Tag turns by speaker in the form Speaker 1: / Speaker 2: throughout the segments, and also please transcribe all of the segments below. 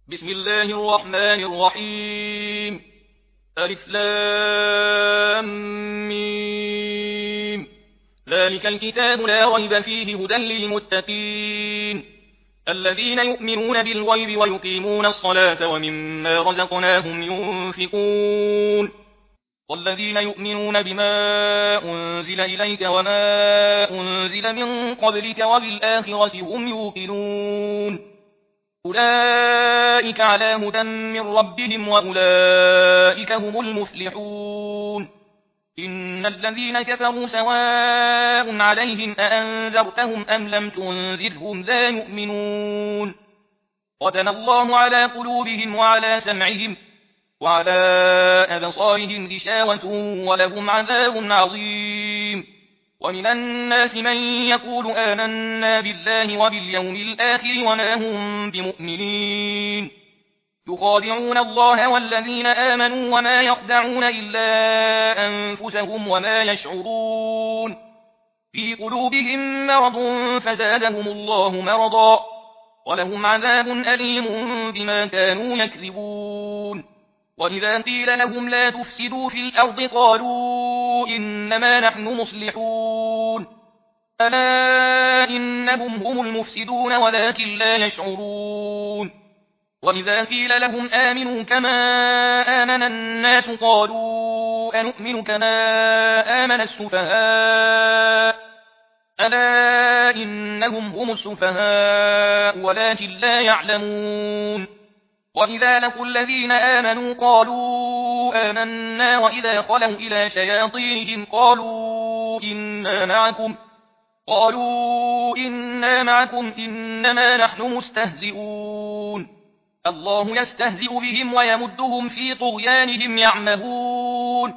Speaker 1: بسم الله الرحمن الرحيم. ألف لام ميم. ذلك الكتاب لا ريب فيه هدى للمتقين الذين يؤمنون بالغيب ويقيمون الصلاة ومما رزقناهم ينفقون والذين يؤمنون بما أنزل إليك وما أنزل من قبلك وبالآخرة هم يوقنون أولئك على هدى من ربهم وأولئك هم المفلحون. إن الذين كفروا سواء عليهم أأنذرتهم أم لم تنذرهم لا يؤمنون ختم الله على قلوبهم وعلى سمعهم وعلى أبصارهم غشاوة ولهم عذاب عظيم. ومن الناس من يقول آمنا بالله وباليوم الآخر وما هم بمؤمنين يخادعون الله والذين آمنوا وما يخدعون إلا أنفسهم وما يشعرون في قلوبهم مرض فزادهم الله مرضا ولهم عذاب أليم بما كانوا يكذبون. وإذا قيل لهم لا تفسدوا في الأرض قالوا إنما نحن مصلحون ألا إنهم هم المفسدون ولكن لا يشعرون. وإذا قيل لهم آمنوا كما آمن الناس قالوا أنؤمن كما آمن السفهاء ألا إنهم هم السفهاء ولكن لا يعلمون. وإذا لقوا الذين آمنوا قالوا آمنا وإذا خلوا إلى شياطينهم قالوا إنا معكم إنما نحن مستهزئون الله يستهزئ بهم ويمدهم في طغيانهم يعمهون.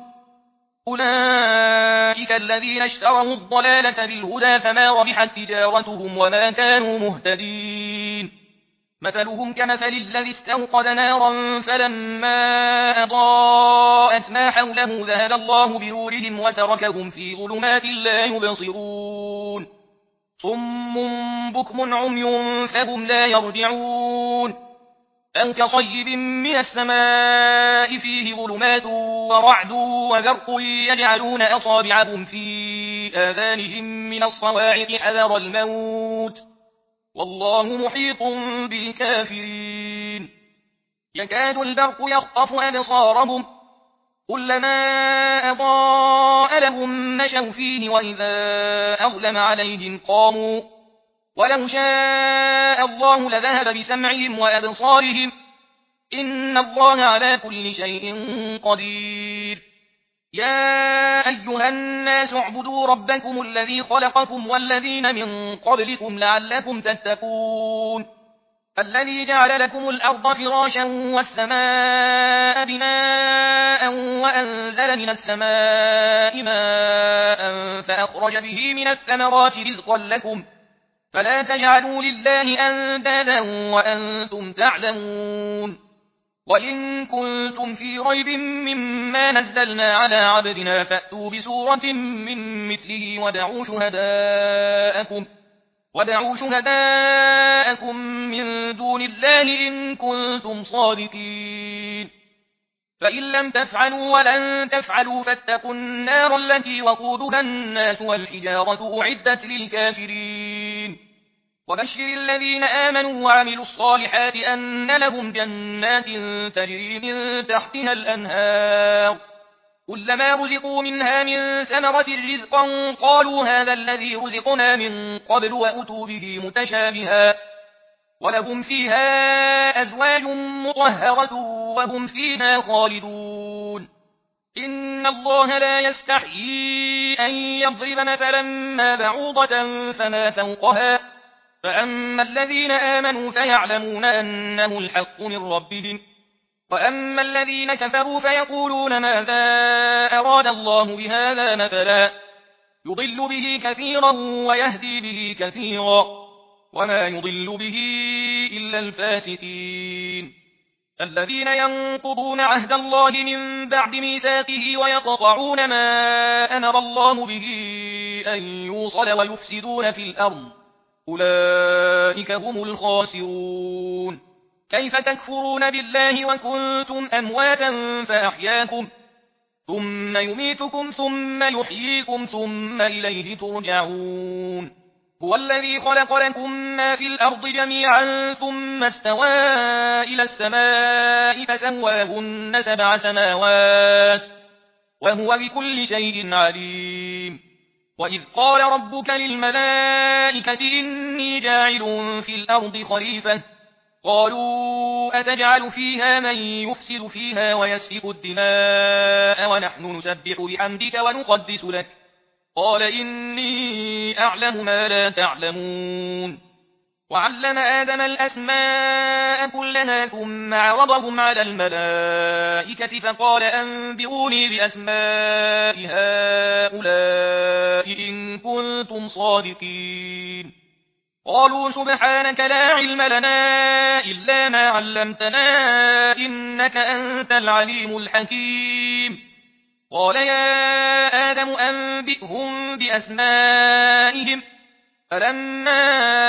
Speaker 1: أولئك الذين اشتروا الضلالة بالهدى فما ربحت تجارتهم وما كانوا مهتدين. مثلهم كمثل الذي استوقد نارا فلما أضاءت ما حوله ذهب الله بنورهم وتركهم في ظلمات لا يبصرون صم بكم عمي فهم لا يرجعون أو كصيب من السماء فيه ظلمات ورعد وبرق يجعلون أصابعهم في آذانهم من الصواعق حذر الموت والله محيط بالكافرين. يكاد البرق يخطف أبصارهم كلما أضاء لهم مشوا فيه وإذا أظلم عليهم قاموا ولو شاء الله لذهب بسمعهم وأبصارهم إن الله على كل شيء قدير. يا أيها الناس اعبدوا ربكم الذي خلقكم والذين من قبلكم لعلكم تتقون الذي جعل لكم الأرض فراشا والسماء بناء وأنزل من السماء ماء فأخرج به من الثمرات رزقا لكم فلا تجعلوا لله أندادا وأنتم تعلمون. وإن كنتم في ريب مما نزلنا على عبدنا فأتوا بسورة من مثله ودعوا شهداءكم من دون الله إن كنتم صادقين فإن لم تفعلوا ولن تفعلوا فاتقوا النار التي وقودها الناس والحجارة أعدت للكافرين. وبشر الذين آمنوا وعملوا الصالحات أن لهم جنات تجري من تحتها الأنهار كلما رزقوا منها من ثمرة رزقا قالوا هذا الذي رزقنا من قبل وأتوا به متشابها ولهم فيها أزواج مطهرة وهم فيها خالدون. إن الله لا يستحيي أن يضرب مثلا ما بعوضة فما فوقها فأما الذين آمنوا فيعلمون أنه الحق من ربهم وأما الذين كفروا فيقولون ماذا أراد الله بهذا مثلا يضل به كثيرا ويهدي به كثيرا وما يضل به إلا الفاسقين الذين ينقضون عهد الله من بعد ميثاقه ويقطعون ما أمر الله به أن يوصل ويفسدون في الأرض أولئك هم الخاسرون. كيف تكفرون بالله وكنتم أمواتا فأحياكم ثم يميتكم ثم يحييكم ثم إليه ترجعون هو الذي خلق لكم ما في الأرض جميعا ثم استوى إلى السماء فسواهن 7 سماوات وهو بكل شيء عليم وإذ قال ربك للملائكة إني جاعل في الأرض خليفة قالوا أتجعل فيها من يفسد فيها ويسفك الدماء ونحن نسبح بحمدك ونقدس لك قال إني أعلم ما لا تعلمون وعلم آدم الأسماء كلها ثم عرضهم على الملائكة فقال أنبئوني بأسماء هؤلاء إن كنتم صادقين قالوا سبحانك لا علم لنا إلا ما علمتنا إنك أنت العليم الحكيم قال يا آدم أنبئهم بأسمائهم فلما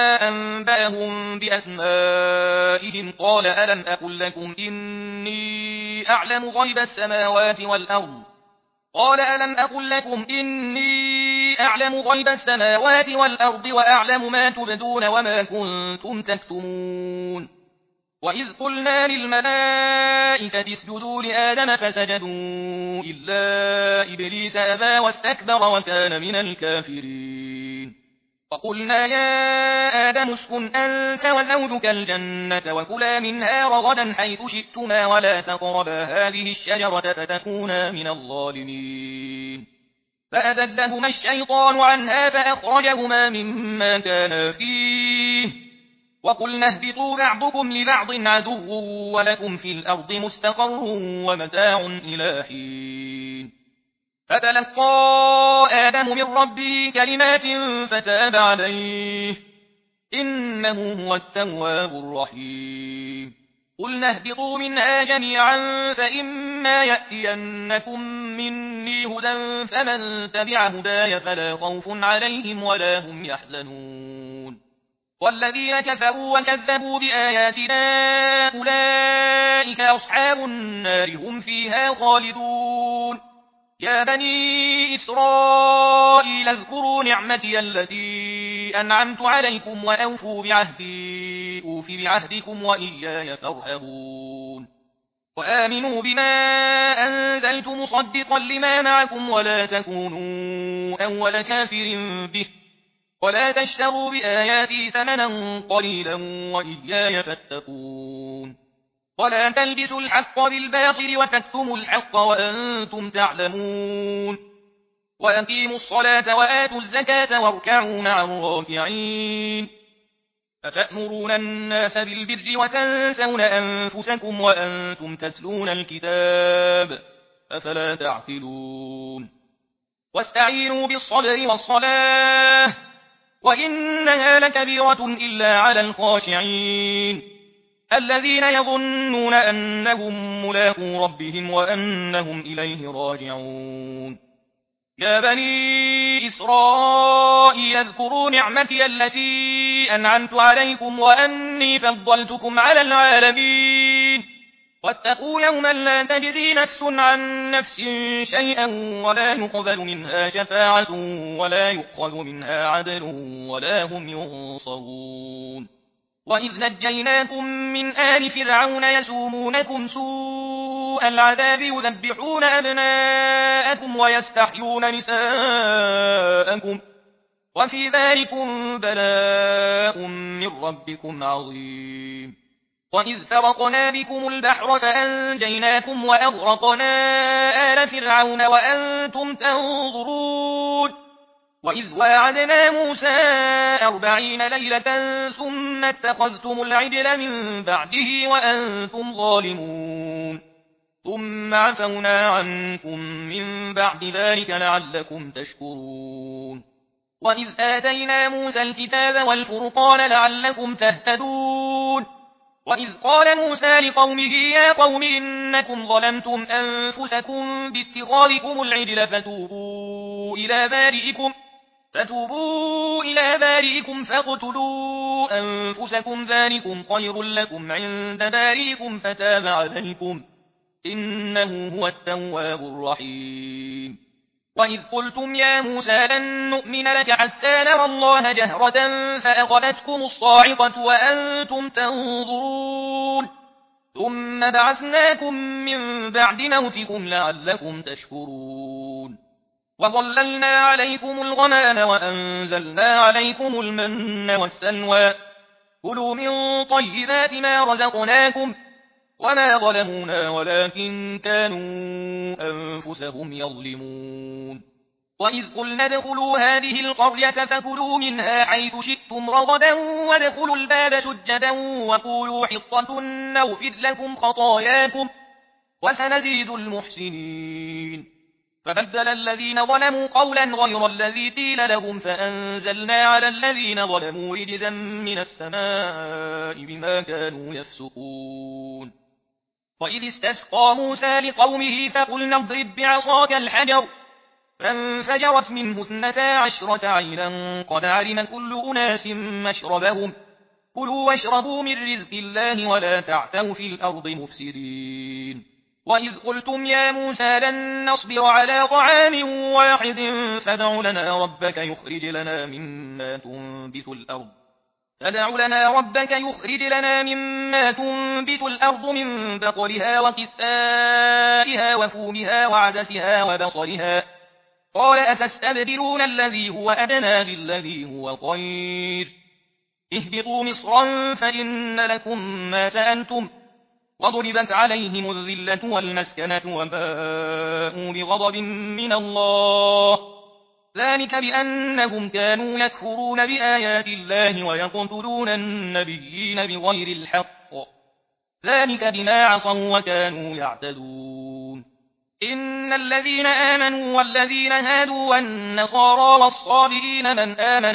Speaker 1: أنبأهم بأسمائهم قال ألم أقل لكم إني أعلم غيب السماوات والأرض قال ألم أقل لكم إني أعلم غيب السماوات والأرض وأعلم ما تبدون وما كنتم تكتمون وإذ قلنا للملائكة اسجدوا لآدم فسجدوا إلا إبليس أبى واستكبر وكان من الكافرين وقلنا يا آدم اسكن أنت وزوجك الجنة وكلا منها رغدا حيث شئتما ولا تقربا هذه الشجرة فتكونا من الظالمين فأزلهما الشيطان عنها فأخرجهما مما كانا فيه وقلنا اهبطوا بعضكم لبعض عدو ولكم في الأرض مستقر ومتاع إلى حين فتلقى آدم من ربه كلمات فتاب عليه إنه هو التواب الرحيم قلنا اهبطوا منها جميعا فإما يأتينكم مني هدى فمن تبع هداي فلا خوف عليهم ولا هم يحزنون والذين كفروا وكذبوا بآياتنا أولئك أصحاب النار هم فيها خالدون يا بني إسرائيل اذكروا نعمتي التي أنعمت عليكم وأوفوا بعهدي أوف بعهدكم وإياي فارهبون وآمنوا بما أنزلت مصدقا لما معكم ولا تكونوا أول كافر به ولا تشتروا بآياتي ثمنا قليلا وإياي فاتقون ولا تلبسوا الحق بالباطل وتكتموا الحق وأنتم تعلمون وأقيموا الصلاة وآتوا الزكاة واركعوا مع الراكعين أتأمرون الناس بالبر وتنسون أنفسكم وأنتم تتلون الكتاب أفلا تعقلون واستعينوا بالصبر والصلاة وإنها لكبيرة إلا على الخاشعين الذين يظنون أنهم ملاقو ربهم وأنهم إليه راجعون يا بني إسرائيل اذكروا نعمتي التي أنعمت عليكم وأني فضلتكم على العالمين واتقوا يوما لا تجزي نفس عن نفس شيئا ولا يقبل منها شفاعة ولا يؤخذ منها عدل ولا هم ينصرون وإذ نجيناكم من آل فرعون يسومونكم سوء العذاب يذبحون أبناءكم ويستحيون نساءكم وفي ذلكم بلاء من ربكم عظيم وإذ فرقنا بكم البحر فأنجيناكم وأغرقنا آل فرعون وأنتم تنظرون وإذ واعدنا موسى 40 ليلة ثم اتخذتم العجل من بعده وأنتم ظالمون ثم عفونا عنكم من بعد ذلك لعلكم تشكرون وإذ آتينا موسى الكتاب والفرقان لعلكم تهتدون وإذ قال موسى لقومه يا قوم إنكم ظلمتم أنفسكم باتخاذكم العجل فتوبوا إلى بارئكم فتوبوا إلى بارئكم فاقتلوا أنفسكم ذلكم خير لكم عند بارئكم فتاب عليكم إنه هو التواب الرحيم. وإذ قلتم يا موسى لن نؤمن لك حتى نرى الله جهرة فأخذتكم الصاعقة وأنتم تنظرون ثم بعثناكم من بعد موتكم لعلكم تشكرون وظللنا عليكم الغمام وأنزلنا عليكم المن والسلوى كلوا من طيبات ما رزقناكم وما ظلمونا ولكن كانوا أنفسهم يظلمون. وإذ قلنا ادخلوا هذه القرية فكلوا منها حيث شئتم رغدا وادخلوا الباب سجدا وقولوا حطة نغفر لكم خطاياكم وسنزيد المحسنين. فبدل الذين ظلموا قولا غير الذي قيل لهم فأنزلنا على الذين ظلموا رجزا من السماء بما كانوا يفسقون. وإذ استسقى موسى لقومه فقلنا اضرب بعصاك الحجر فانفجرت منه 12 عينا قد علم كل أناس مشربهم كلوا واشربوا من رزق الله ولا تعثوا في الأرض مفسدين. وإذ قلتم يا موسى لن نصبر على طعام واحد فادع لنا ربك يخرج لنا مما تنبت الأرض من بقلها وكثائها وفومها وعدسها وبصلها قال أتستبدلون الذي هو أدنى بالذي هو خير اهبطوا مصرا فإن لكم ما سألتم وضربت عليهم الذلة والمسكنة وباءوا بغضب من الله ذلك بأنهم كانوا يكفرون بآيات الله ويقتلون النبيين بغير الحق ذلك بما عصوا وكانوا يعتدون. إن الذين آمنوا والذين هادوا والنصارى والصابئين من آمن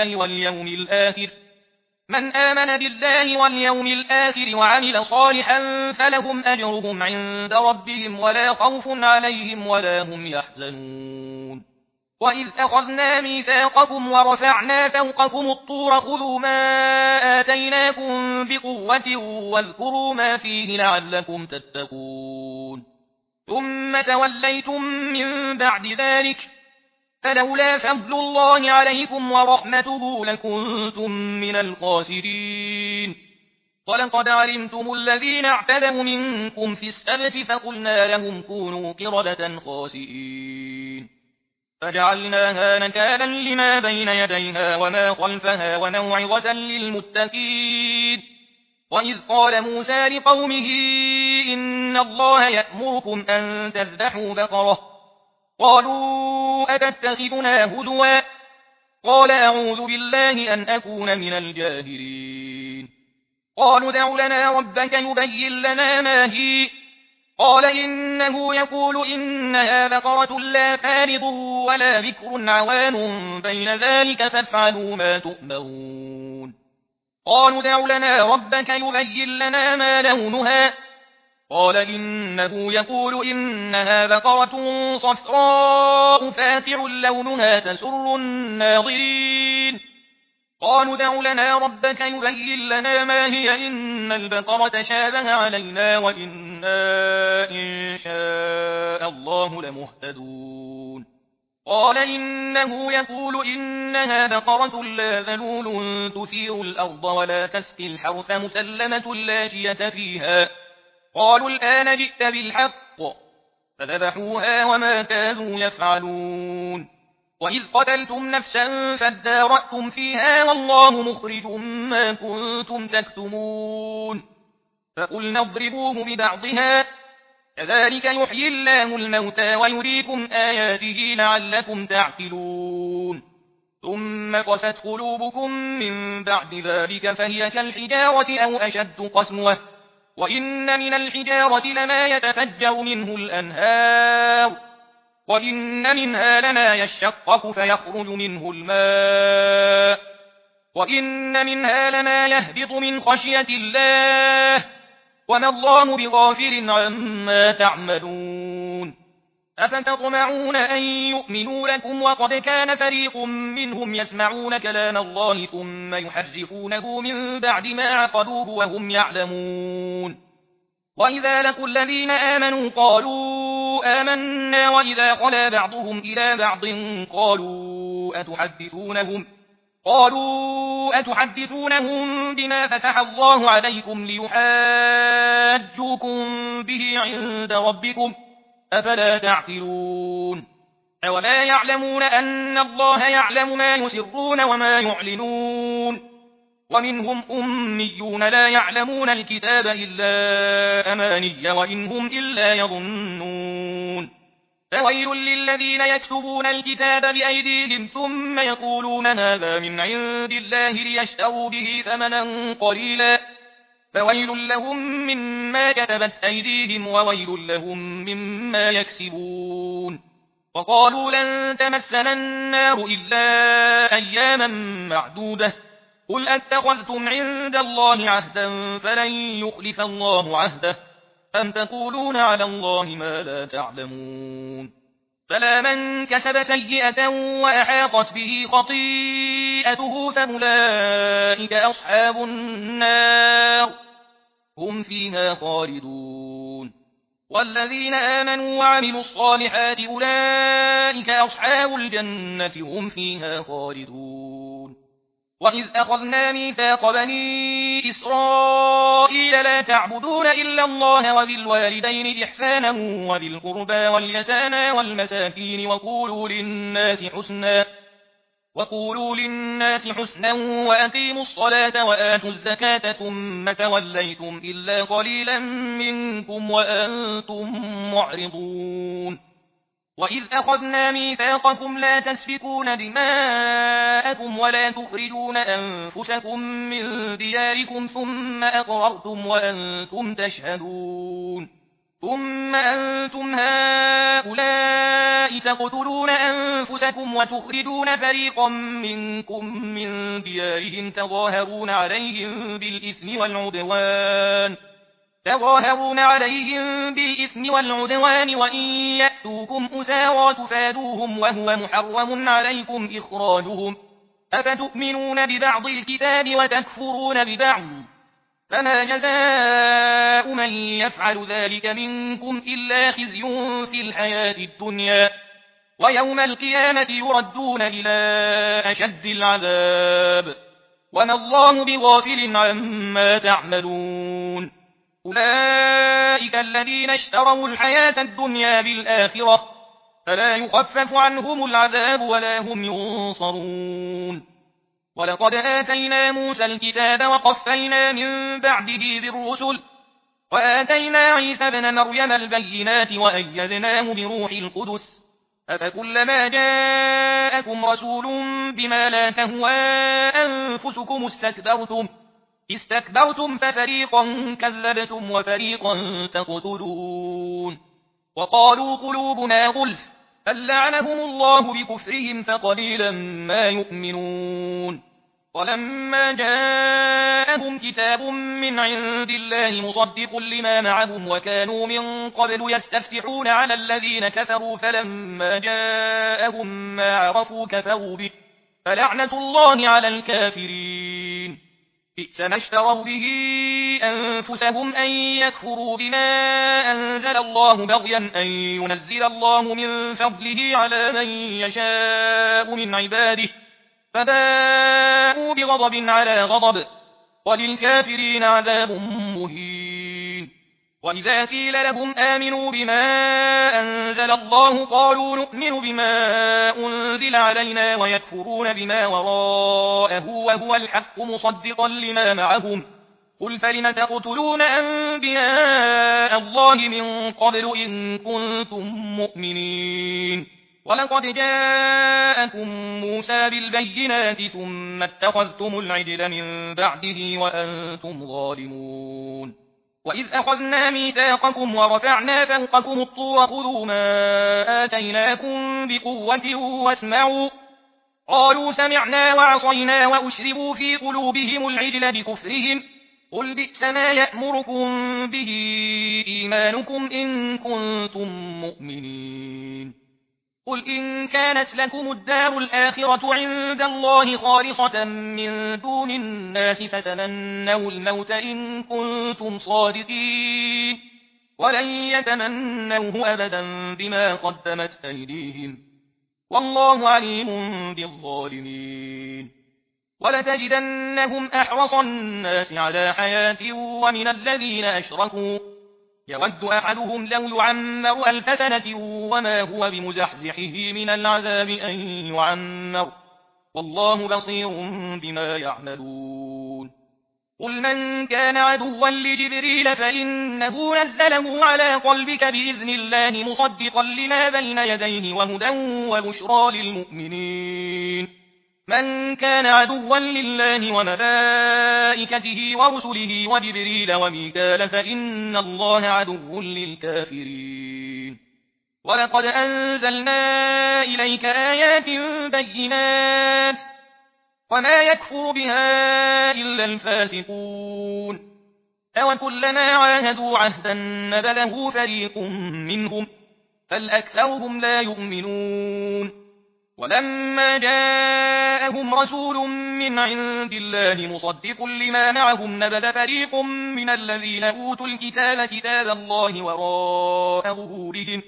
Speaker 1: بالله واليوم الآخر وعمل صالحا فلهم أجرهم عند ربهم ولا خوف عليهم ولا هم يحزنون. وإذ أخذنا ميثاقكم ورفعنا فوقكم الطور خذوا ما آتيناكم بقوة واذكروا ما فيه لعلكم تتقون ثم توليتم من بعد ذلك فلولا فضل الله عليكم ورحمته لكنتم من الخاسرين. ولقد علمتم الذين اعتدوا منكم في السبت فقلنا لهم كونوا قردة خاسئين فجعلناها نكالا لما بين يديها وما خلفها وموعظة للمتقين. وإذ قال موسى لقومه إن الله يأمركم أن تذبحوا بقرة قالوا أتتخذنا هزوا قال أعوذ بالله أن أكون من الجاهلين. قالوا ادع لنا ربك يبين لنا ما هي قال إنه يقول إنها بقرة لا فارض ولا بكر عوان بين ذلك فافعلوا ما تؤمرون. قالوا ادع لنا ربك يبين لنا ما لونها قال إنه يقول إنها بقرة صفراء فاتع لونها تسر الناظرين. قالوا ادع لنا ربك يبين لنا ما هي إن البقرة شابه علينا وإنا إن شاء الله لمهتدون. قال إنه يقول إنها بقرة لا ذلول تثير الأرض ولا تسقي الحرث مسلمة لا شية فيها قالوا الآن جئت بالحق فذبحوها وما كانوا يفعلون. وإذ قتلتم نفسا فادارأتم فيها والله مخرج ما كنتم تكتمون فقلنا اضربوه ببعضها كذلك يحيي الله الموتى ويريكم آياته لعلكم تعقلون. ثم قست قلوبكم من بعد ذلك فهي كالحجارة أو أشد قسوة وإن من الحجارة لما يتفجر منه الأنهار وإن منها لما يشقق فيخرج منه الماء وإن منها لما يهبط من خشية الله وما الله بغافل عما تعملون. أفتطمعون أن يؤمنوا لكم وقد كان فريق منهم يسمعون كلام الله ثم يحرفونه من بعد ما عقلوه وهم يعلمون وإذا لقوا الذين آمنوا قالوا آمنا وإذا خلا بعضهم إلى بعض قالوا أتحدثونهم بما فتح الله عليكم ليحاجوكم به عند ربكم أفلا تعقلون أولا يعلمون أن الله يعلم ما يسرون وما يعلنون ومنهم أميون لا يعلمون الكتاب إلا أماني وإن هم إلا يظنون فويل للذين يكتبون الكتاب بأيديهم ثم يقولون هذا من عند الله ليشتروا به ثمنا قليلا فويل لهم مما كتبت أيديهم وويل لهم مما يكسبون وقالوا لن تمسنا النار إلا أياما معدودة قل أتخذتم عند الله عهدا فلن يخلف الله عهده أم تقولون على الله ما لا تعلمون فلا من كسب سيئة وأحاطت به خطيئته فأولئك أصحاب النار هم فيها خالدون والذين آمنوا وعملوا الصالحات أولئك أصحاب الجنة هم فيها خالدون وإذ أخذنا ميثاق بني إسرائيل لا تعبدون إلا الله وبالوالدين إحسانا وذي القربى واليتامى والمساكين وقولوا للناس حسنا وأقيموا الصلاة وآتوا الزكاة ثم توليتم إلا قليلا منكم وأنتم معرضون وإذ أخذنا ميثاقكم لا تسفكون دماءكم ولا تخرجون أنفسكم من دياركم ثم أقررتم وأنتم تشهدون ثم أنتم هؤلاء تقتلون أنفسكم وتخرجون فريقا منكم من ديارهم تظاهرون عليهم بالإثم والعدوان وإن يأتوكم أسارى تفادوهم وهو محرم عليكم إخراجهم أفتؤمنون ببعض الكتاب وتكفرون ببعض فما جزاء من يفعل ذلك منكم إلا خزي في الحياة الدنيا ويوم القيامة يردون إلى أشد العذاب وما الله بغافل عما تعملون أولئك الذين اشتروا الحياة الدنيا بالآخرة فلا يخفف عنهم العذاب ولا هم ينصرون ولقد آتينا موسى الكتاب وقفينا من بعده بالرسل وآتينا عيسى ابن مريم البينات وأيدناه بروح القدس أفكلما جاءكم رسول بما لا تهوى أنفسكم استكبرتم ففريقا كذبتم وفريقا تقتلون وقالوا قلوبنا غلف بل لعنهم الله بكفرهم فقليلا ما يؤمنون ولما جاءهم كتاب من عند الله مصدق لما معهم وكانوا من قبل يستفتحون على الذين كفروا فلما جاءهم ما عرفوا كفروا به فلعنة الله على الكافرين بئس ما اشتروا به أنفسهم أن يكفروا بما أنزل الله بغيا أن ينزل الله من فضله على من يشاء من عباده فباءوا بغضب على غضب وللكافرين عذاب مهين وإذا قيل لهم آمنوا بما أنزل الله قالوا نؤمن بما أنزل علينا ويكفرون بما وراءه وهو الحق مصدقا لما معهم قل فلم تقتلون أنبياء الله من قبل إن كنتم مؤمنين ولقد جاءكم موسى بالبينات ثم اتخذتم العجل من بعده وأنتم ظالمون وإذ أخذنا ميثاقكم ورفعنا فوقكم الطور خذوا ما آتيناكم بقوة واسمعوا قالوا سمعنا وعصينا وأشربوا في قلوبهم العجل بكفرهم قل بئس ما يأمركم به إيمانكم إن كنتم مؤمنين قل إن كانت لكم الدار الآخرة عند الله خالصة من دون الناس فتمنوا الموت إن كنتم صادقين ولن يتمنوه أبدا بما قدمت أيديهم والله عليم بالظالمين ولتجدنهم أحرص الناس على حياة ومن الذين أشركوا يود أحدهم لو يعمر 1000 سنة وما هو بمزحزحه من العذاب أن يعمر والله بصير بما يعملون قل من كان عدوا لجبريل فإنه نزله على قلبك بإذن الله مصدقا لما بين يديه وهدى وبشرى للمؤمنين من كان عدوا لله وملائكته ورسله وجبريل وميكال فإن الله عدو للكافرين ولقد أنزلنا إليك آيات بينات وما يكفر بها إلا الفاسقون أوكلما عاهدوا عهدا نبذه فريق منهم بل أكثرهم لا يؤمنون ولما جاءهم رسول من عند الله مصدق لما معهم نبذ فريق من الذين أوتوا الكتاب كتاب الله وراء ظهورهم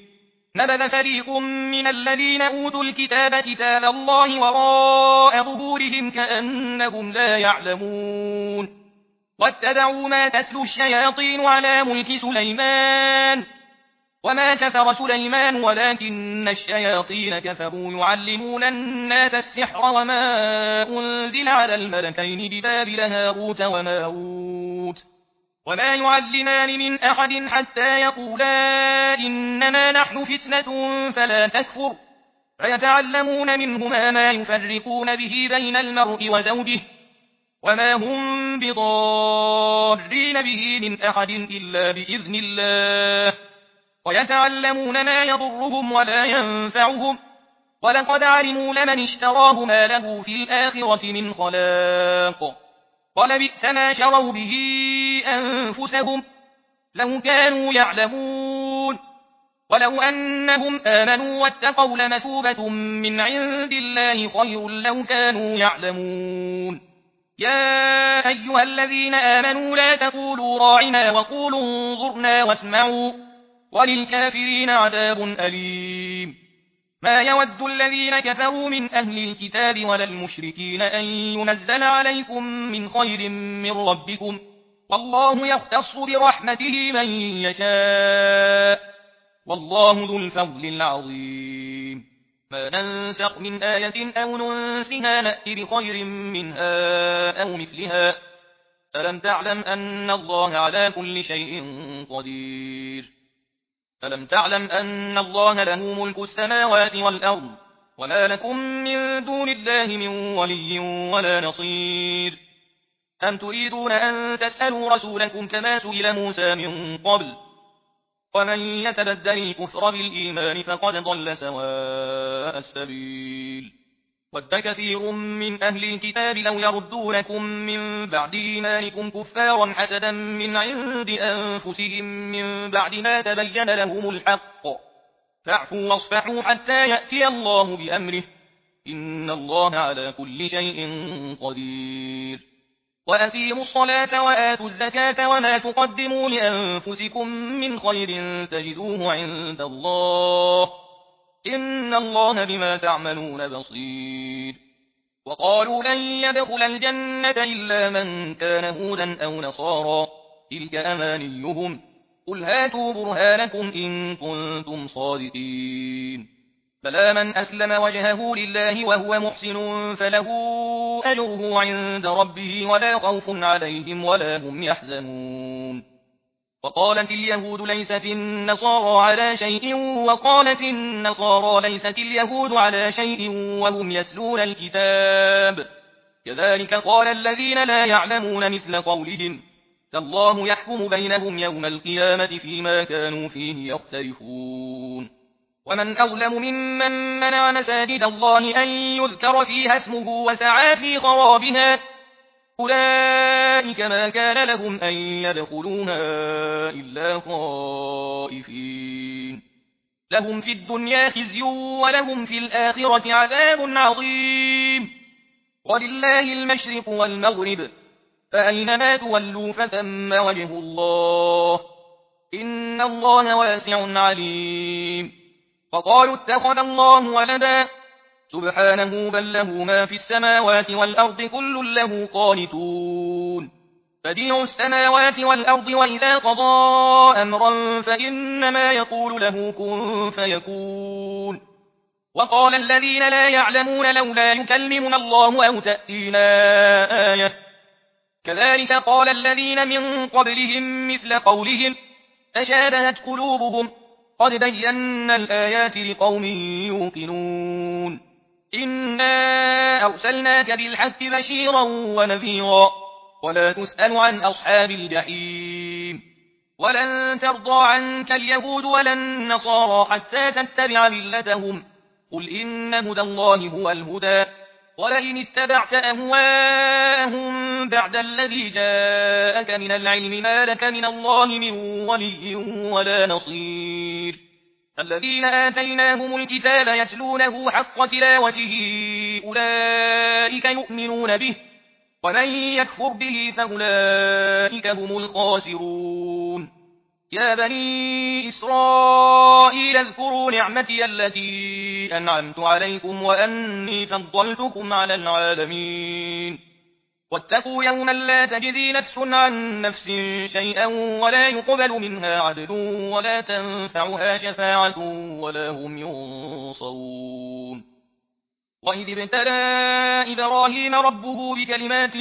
Speaker 1: كأنهم لا يعلمون واتبعوا ما تتلو الشياطين على ملك سليمان وما كفر سليمان ولكن الشياطين كفروا يعلمون الناس السحر وما أنزل على الملكين ببابل هاروت وماروت وما يعلمان من أحد حتى يقولا إنما نحن فتنة فلا تكفر فيتعلمون منهما ما يفرقون به بين المرء وزوجه وما هم بضارين به من أحد إلا بإذن الله ويتعلمون ما يضرهم ولا ينفعهم ولقد علموا لمن اشتراه ما له في الآخرة من خلاق ولبئس ما شروا به أنفسهم لو كانوا يعلمون ولو أنهم آمنوا واتقوا لمثوبة من عند الله خير لو كانوا يعلمون يا أيها الذين آمنوا لا تقولوا راعنا وقولوا انظرنا واسمعوا وللكافرين عذاب أليم ما يود الذين كفروا من أهل الكتاب ولا المشركين أن ينزل عليكم من خير من ربكم والله يختص برحمته من يشاء والله ذو الفضل العظيم ما ننسخ من آية أو ننسها نأت بخير منها أو مثلها ألم تعلم أن الله على كل شيء قدير ألم تعلم أن الله له ملك السماوات والأرض وما لكم من دون الله من ولي ولا نصير أم تريدون أن تسألوا رسولكم كما سئل موسى من قبل ومن يتبدل الكفر بالإيمان فقد ضل سواء السبيل ود كثير من أهل الكتاب لو يردونكم من بعد إيمانكم كفارا حسدا من عند أنفسهم من بعد ما تبين لهم الحق فاعفوا واصفحوا حتى يأتي الله بأمره إن الله على كل شيء قدير وأقيموا الصلاة وآتوا الزكاة وما تقدموا لأنفسكم من خير تجدوه عند الله إن الله بما تعملون بصير وقالوا لن يدخل الجنة إلا من كان هودا أو نصارى تلك أمانيهم قل هاتوا برهانكم إن كنتم صادقين بلى من أسلم وجهه لله وهو محسن فله أجره عند ربه ولا خوف عليهم ولا هم يحزنون وقالت اليهود ليست النصارى على شيء وقالت النصارى ليست اليهود على شيء وهم يتلون الكتاب كذلك قال الذين لا يعلمون مثل قولهم فالله يحكم بينهم يوم القيامة فيما كانوا فيه يختلفون ومن أظلم ممن منع مساجد الله أن يذكر فيها اسمه وسعى في خرابها أولئك ما كان لهم أن يدخلوها إلا خائفين لهم في الدنيا خزي ولهم في الآخرة عذاب عظيم. ولله المشرق والمغرب، فأينما تولوا فثم وجه الله، إن الله واسع عليم. فقالوا اتخذ الله ولدا، سبحانه بل له ما في السماوات والأرض كل له قانتون. بديع السماوات والأرض وإذا قضى أمرا فإنما يقول له كن فيكون. وقال الذين لا يعلمون لولا يكلمنا الله أو تأتينا آية، كذلك قال الذين من قبلهم مثل قولهم تشابهت قلوبهم قد بينا الآيات لقوم يوقنون. إنا أرسلناك بالحق بشيرا ونذيرا ولا تسأل عن أصحاب الجحيم. ولن ترضى عنك اليهود ولا النصارى حتى تتبع ملتهم، قل إن هدى الله هو الهدى، ولئن اتبعت أهواءهم بعد الذي جاءك من العلم ما لك من الله من ولي ولا نصير. الذين آتيناهم الكتاب يتلونه حق تلاوته أولئك يؤمنون به، ومن يكفر به فأولئك هم الخاسرون. يا بني إسرائيل اذكروا نعمتي التي أنعمت عليكم وأني فضلتكم على العالمين. واتقوا يوما لا تجزي نفس عن نفس شيئا ولا يقبل منها عدل ولا تنفعها شفاعة ولا هم ينصرون. وإذ ابتلى إبراهيم ربه بكلمات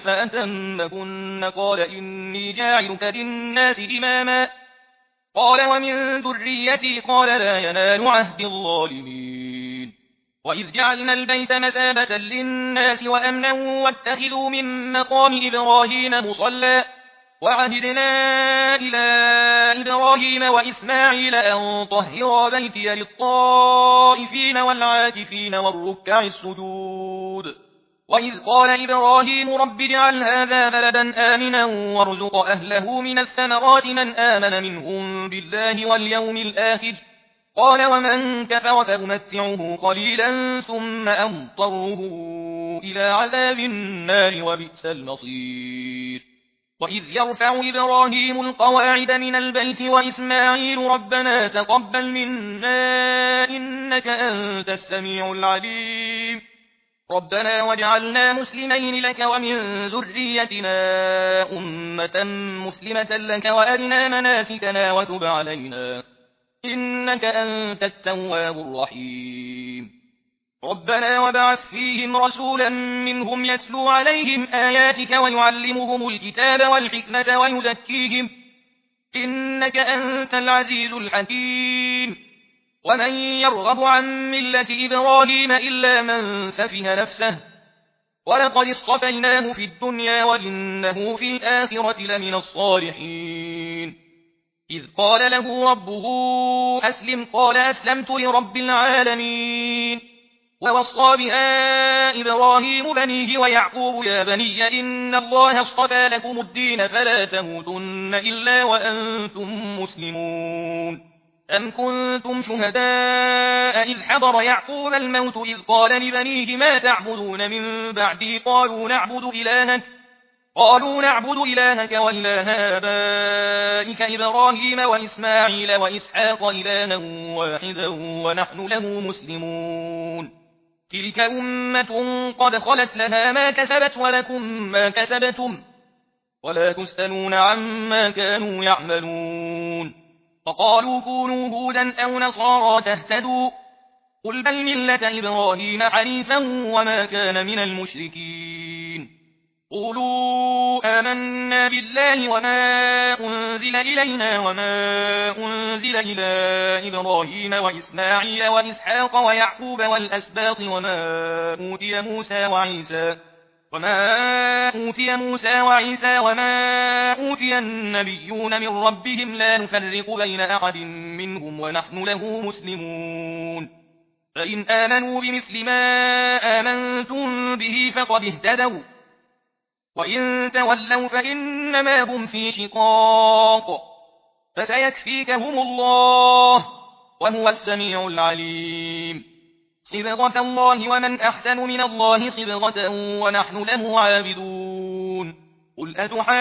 Speaker 1: فأتمهن قال إني جاعلك للناس إماما قال ومن ذريتي قال لا ينال عهد الظالمين. وإذ جعلنا البيت مثابة للناس وأمنا واتخذوا من مقام إبراهيم مصلى وعهدنا إلى إبراهيم وإسماعيل أن طهرا بيتي للطائفين والعاكفين والركع السجود. وإذ قال إبراهيم رب اجعل هذا بلدا آمنا وارزق أهله من الثمرات من آمن منهم بالله واليوم الآخر قال ومن كفر فأمتعه قليلا ثم أمطره إلى عذاب النار وبئس المصير. وإذ يرفع إبراهيم القواعد من البيت وإسماعيل ربنا تقبل منا إنك أنت السميع العليم ربنا واجعلنا مسلمين لك ومن ذريتنا أمة مسلمة لك وأرنا مناسكنا وتب علينا إنك أنت التواب الرحيم. ربنا وابعث فيهم رسولا منهم يتلو عليهم آياتك ويعلمهم الكتاب والحكمة ويزكيهم إنك أنت العزيز الحكيم. ومن يرغب عن ملة إبراهيم إلا من سفه نفسه ولقد اصطفيناه في الدنيا وإنه في الآخرة لمن الصالحين. إذ قال له ربه أسلم قال أسلمت لرب العالمين. ووصى بها إبراهيم بنيه ويعقوب يا بني إن الله اصطفى لكم الدين فلا تموتن إلا وأنتم مسلمون. أم كنتم شهداء إذ حضر يعقوب الموت إذ قال لبنيه ما تعبدون من بعدي قالوا نعبد إلهك وإله آبائك إبراهيم وإسماعيل وإسحاق إلها واحدا ونحن له مسلمون. تلك أمة قد خلت لها ما كسبت ولكم ما كسبتم ولا تسألون عما كانوا يعملون. فقالوا كونوا هودا أو نصارى تهتدوا قل بل ملة إبراهيم حنيفا وما كان من المشركين. قولوا آمنا بالله وما أنزل إلينا وما أنزل إلى إبراهيم وإسماعيل وإسحاق ويعقوب والأسباط وما أوتي موسى وعيسى وما أوتي النبيون من ربهم لا نفرق بين أحد منهم ونحن له مسلمون. فإن آمنوا بمثل ما آمنتم به فقد اهتدوا وإن تولوا فإنما هم في شقاق فسيكفيكهم الله وهو السميع العليم. صبغة الله ومن أحسن من الله صبغة ونحن له عابدون. قل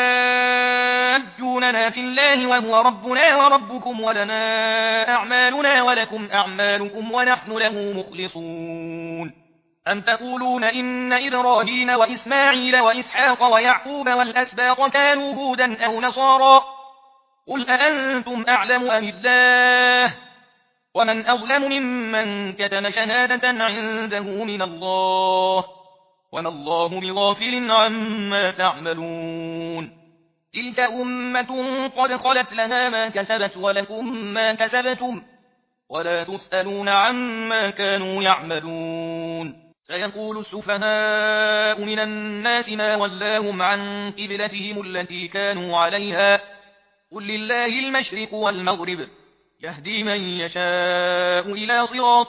Speaker 1: أتحاجوننا في الله وهو ربنا وربكم ولنا أعمالنا ولكم أعمالكم ونحن له مخلصون. أم تقولون إن إبراهيم وإسماعيل وإسحاق ويعقوب والأسباط كانوا هودا أو نصارى؟ قل أأنتم أعلم أم الله؟ ومن أظلم ممن كتم شهادة عنده من الله وما الله بغافل عما تعملون. تلك أمة قد خلت لها ما كسبت ولكم ما كسبتم ولا تسألون عما كانوا يعملون. سيقول السفهاء من الناس ما ولاهم عن قبلتهم التي كانوا عليها قل لله المشرق والمغرب يهدي من يشاء إلى صراط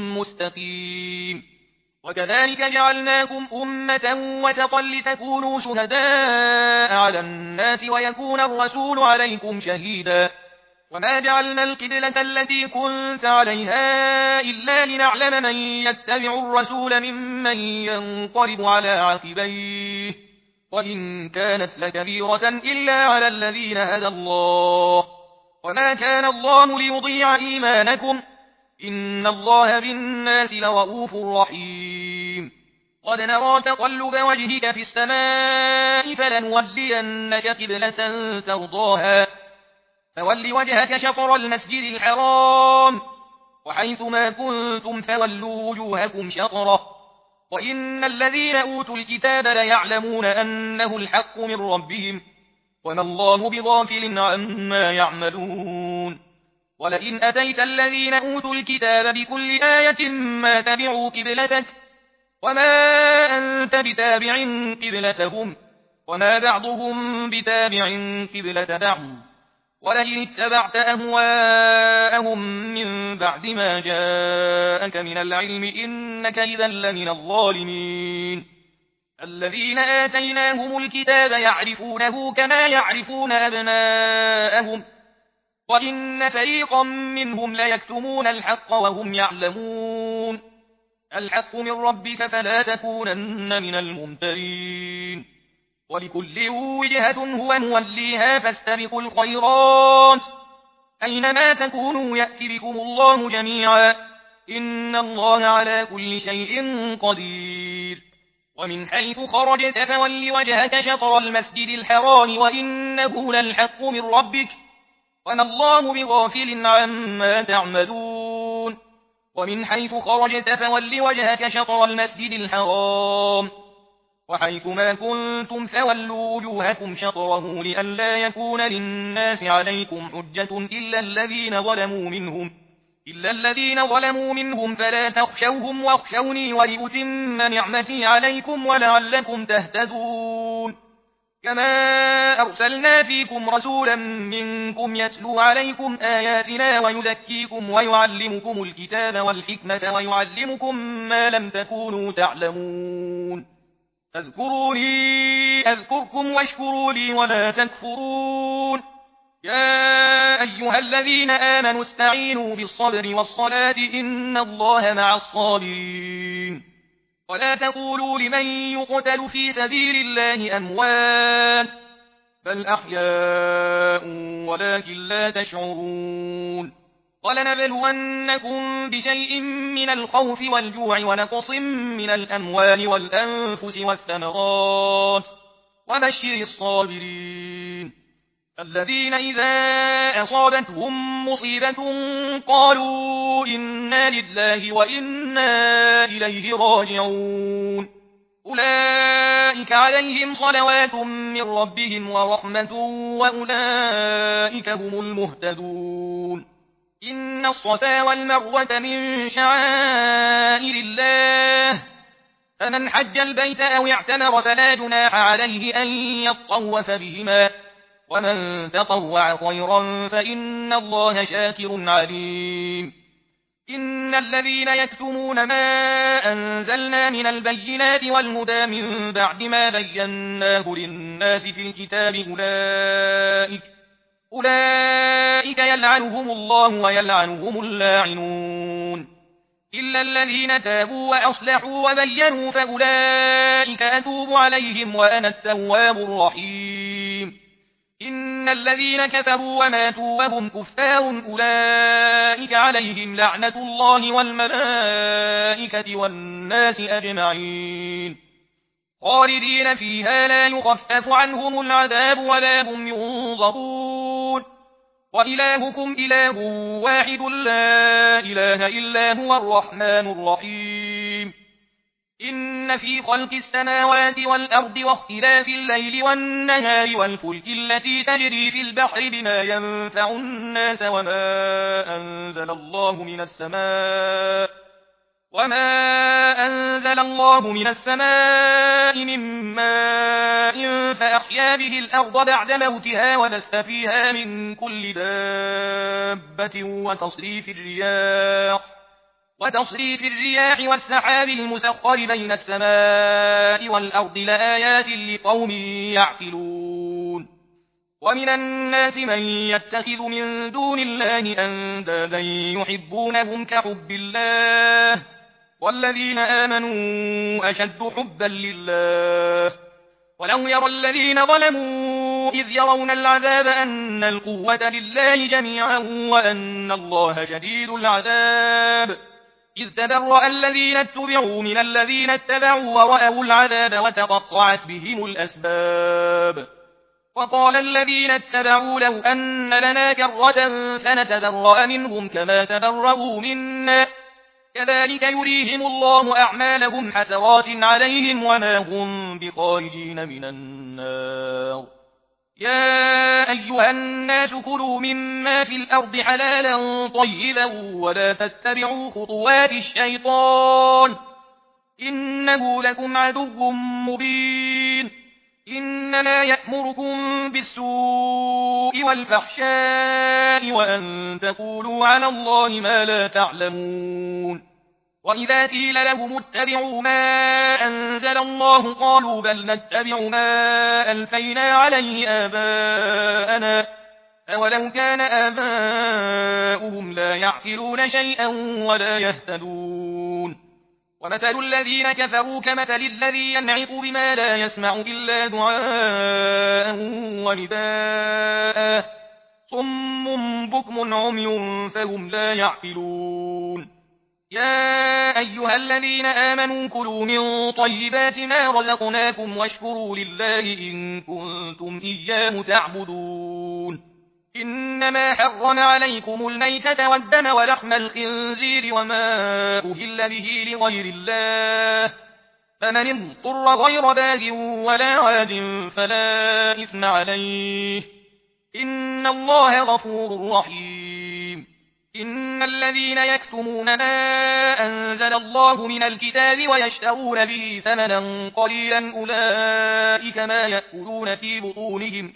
Speaker 1: مستقيم. وكذلك جعلناكم أمة وسطا لتكونوا شهداء على الناس ويكون الرسول عليكم شهيدا. وما جعلنا القبلة التي كنت عليها إلا لنعلم من يتبع الرسول ممن ينقلب على عقبيه وإن كانت لكبيرة إلا على الذين هدى الله وما كان الله ليضيع إيمانكم إن الله بالناس لرؤوف رحيم. قد نرى تقلب وجهك في السماء فلنولينك قبلة ترضاها فول وجهك شطر المسجد الحرام وحيث ما كنتم فولوا وجوهكم شطره وإن الذين أوتوا الكتاب ليعلمون أنه الحق من ربهم وما الله بغافل عما يعملون. ولئن أتيت الذين أوتوا الكتاب بكل آية ما تبعوا قبلتك وما أنت بتابع قبلتهم وما بعضهم بتابع قبلة بعض ولئن اتبعت أهواءهم من بعد ما جاءك من العلم إنك إذا لمن الظالمين. الذين آتيناهم الكتاب يعرفونه كما يعرفون أبناءهم وإن فريقا منهم ليكتمون الحق وهم يعلمون. الحق من ربك فلا تكونن من الممترين. ولكل وجهة هو موليها فاستبقوا الخيرات أينما تكونوا يأتي بكم الله جميعا إن الله على كل شيء قدير. ومن حيث خرجت فول وجهك شطر المسجد الحرام وإنه للحق من ربك وما الله بغافل عما تعملون. ومن حيث خرجت فول وجهك شطر المسجد الحرام وحيث ما كنتم فولوا وجوهكم شطره لئلا يكون للناس عليكم حجة إلا الذين ظلموا منهم فلا تخشوهم واخشوني ولأتم نعمتي عليكم ولعلكم تهتدون. كما أرسلنا فيكم رسولا منكم يتلو عليكم آياتنا ويزكيكم ويعلمكم الكتاب والحكمة ويعلمكم ما لم تكونوا تعلمون. فاذكروني أذكركم واشكروا لي ولا تكفرون. يا أيها الذين آمنوا استعينوا بالصبر والصلاة إن الله مع الصابرين. ولا تقولوا لمن يقتل في سبيل الله أموات بل أحياء ولكن لا تشعرون. ولنبلونكم بشيء من الخوف والجوع ونقص من الأموال والأنفس والثمرات وبشر الصابرين الذين إذا أصابتهم مصيبة قالوا إنا لله وإنا إليه راجعون. أولئك عليهم صلوات من ربهم ورحمة وأولئك هم المهتدون. إن الصفا والمروة من شعائر الله فمن حج البيت أو اعتمر فلا جناح عليه أن يطوف بهما ومن تطوع خيرا فإن الله شاكر عليم. إن الذين يكتمون ما أنزلنا من البينات والهدى من بعد ما بيناه للناس في الكتاب أولئك يلعنهم الله ويلعنهم اللاعنون إلا الذين تابوا وأصلحوا وبينوا فأولئك أتوب عليهم وأنا التواب الرحيم إن الذين كفروا وماتوا وهم كفار أولئك عليهم لعنة الله والملائكة والناس أجمعين خالدين فيها لا يخفف عنهم العذاب ولا هم ينظرون وإلهكم إله واحد لا إله إلا هو الرحمن الرحيم إن في خلق السماوات والأرض واختلاف الليل والنهار والفلك التي تجري في البحر بما ينفع الناس وما أنزل الله من السماء من ماء فأحيا به الأرض بعد موتها وبث فيها من كل دابة وتصريف الرياح والسحاب المسخر بين السماء والأرض لآيات لقوم يعقلون ومن الناس من يتخذ من دون الله أندادا يحبونهم كحب الله والذين آمنوا أشد حبا لله ولو يرى الذين ظلموا إذ يرون العذاب أن القوة لله جميعا وأن الله شديد العذاب إذ تبرأ الذين اتبعوا من الذين اتبعوا ورأوا العذاب وتقطعت بهم الأسباب وقال الذين اتبعوا لو أن لنا كرة فنتبرأ منهم كما تبرأوا منا كذلك يريهم الله أعمالهم حسرات عليهم وما هم بخارجين من النار يا أيها الناس كلوا مما في الأرض حلالا طيبا ولا تتبعوا خطوات الشيطان إنه لكم عدو مبين إنما يأمركم بالسوء والفحشاء وأن تقولوا على الله ما لا تعلمون وإذا قيل لهم اتبعوا ما أنزل الله قالوا بل نتبع ما ألفينا عليه آباءنا أولو كان آباؤهم لا يعقلون شيئا ولا يهتدون ومثل الذين كفروا كمثل الذي ينعق بما لا يسمع إلا دعاء ونداء صم بكم عمي فهم لا يعقلون يا أيها الذين آمنوا كلوا من طيبات ما رزقناكم واشكروا لله إن كنتم إياه تعبدون إنما حرم عليكم الميتة والدم ولحم الخنزير وما أهل به لغير الله فمن اضطر غير باغ ولا عاد فلا إثم عليه إن الله غفور رحيم إن الذين يكتمون ما أنزل الله من الكتاب ويشترون به ثمنا قليلا أولئك ما يأكلون في بطونهم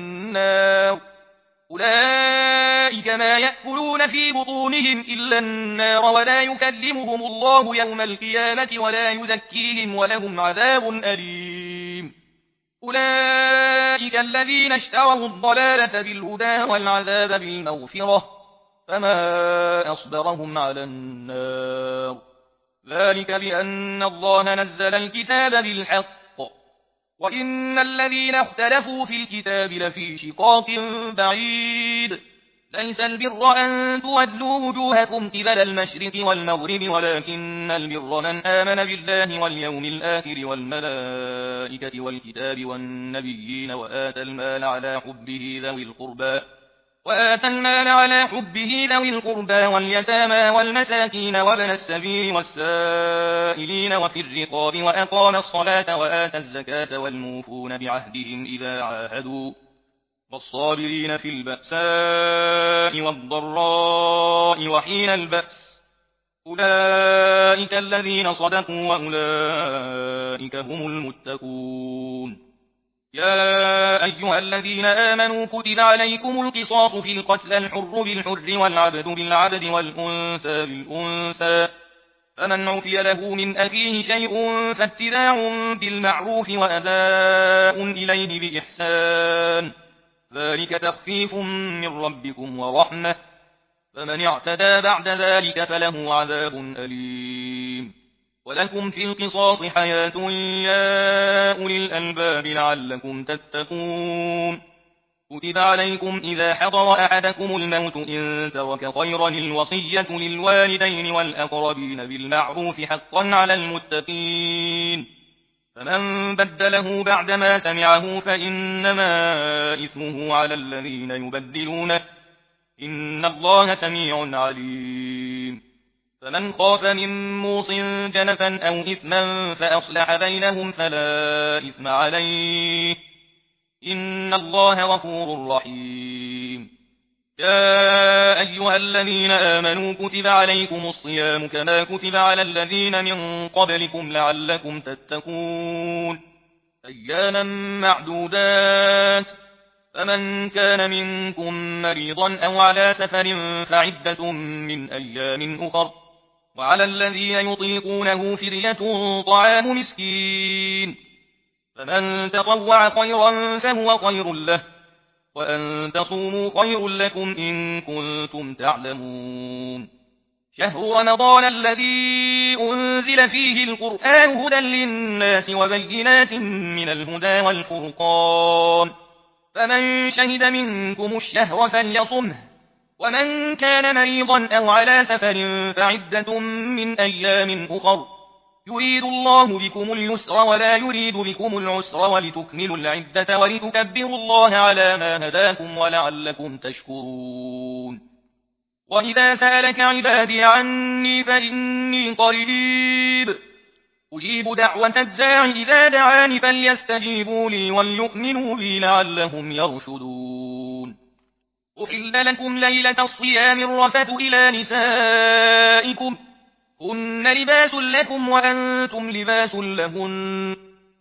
Speaker 1: إلا النار ولا يكلمهم الله يوم القيامة ولا يزكيهم ولهم عذاب أليم أولئك الذين اشتروا الضلالة بالهدى والعذاب بالمغفرة فما أصبرهم على النار ذلك بأن الله نزل الكتاب بالحق وإن الذين اختلفوا في الكتاب لفي شقاق بعيد ليس البر أن تولوا وجوهكم قبل المشرق والمغرب ولكن البر من آمن بالله واليوم الآخر والملائكة والكتاب والنبيين وآتى المال على حبه ذوي القربى واليتامى والمساكين وابن السبيل والسائلين وفي الرقاب وأقام الصلاة وآتى الزكاة والموفون بعهدهم إذا عاهدوا والصابرين في البأساء والضراء وحين البأس أولئك الذين صدقوا وأولئك هم المتقون يا أيها الذين آمنوا كتب عليكم القصاص في القتلى الحر بالحر والعبد بالعبد والأنثى بالأنثى فمن عفي له من أخيه شيء فاتباع بالمعروف وأداء إليه بإحسان ذلك تخفيف من ربكم ورحمة، فمن اعتدى بعد ذلك فله عذاب أليم. ولكم في القصاص حياة يا أولي الألباب لعلكم تتقون. كتب عليكم إذا حضر أحدكم الموت إن ترك خيرا الوصية للوالدين والأقربين بالمعروف حقا على المتقين، فمن بدله بعدما سمعه فإنما إثمه على الذين يبدلونه، إن الله سميع عليم. فمن خاف من موص جنفا أو إثما فأصلح بينهم فلا إثم عليه، إن الله غفور رحيم. يا أيها الذين آمنوا كتب عليكم الصيام كما كتب على الذين من قبلكم لعلكم تتقون، أياما معدودات، فمن كان منكم مريضا أو على سفر فعدة من أيام أخر، وعلى الذين يطيقونه فدية طعام مسكين، فمن تطوع خيرا فهو خير له، وأن تصوموا خير لكم إن كنتم تعلمون. شهر رمضان الذي أنزل فيه القرآن هدى للناس وبينات من الهدى والفرقان، فمن شهد منكم الشهر فليصمه، ومن كان مريضا أو على سفر فعدة من أيام أخر، يريد الله بكم اليسر ولا يريد بكم العسر ولتكملوا العدة ولتكبروا الله على ما هداكم ولعلكم تشكرون. وإذا سألك عبادي عني فإني قريب أجيب دعوة الداع إذا دعاني فليستجيبوا لي وليؤمنوا بي لعلهم يرشدون. أحل لكم ليلة الصيام الرفث إلى نسائكم هن لباس لكم وأنتم لباس لهن،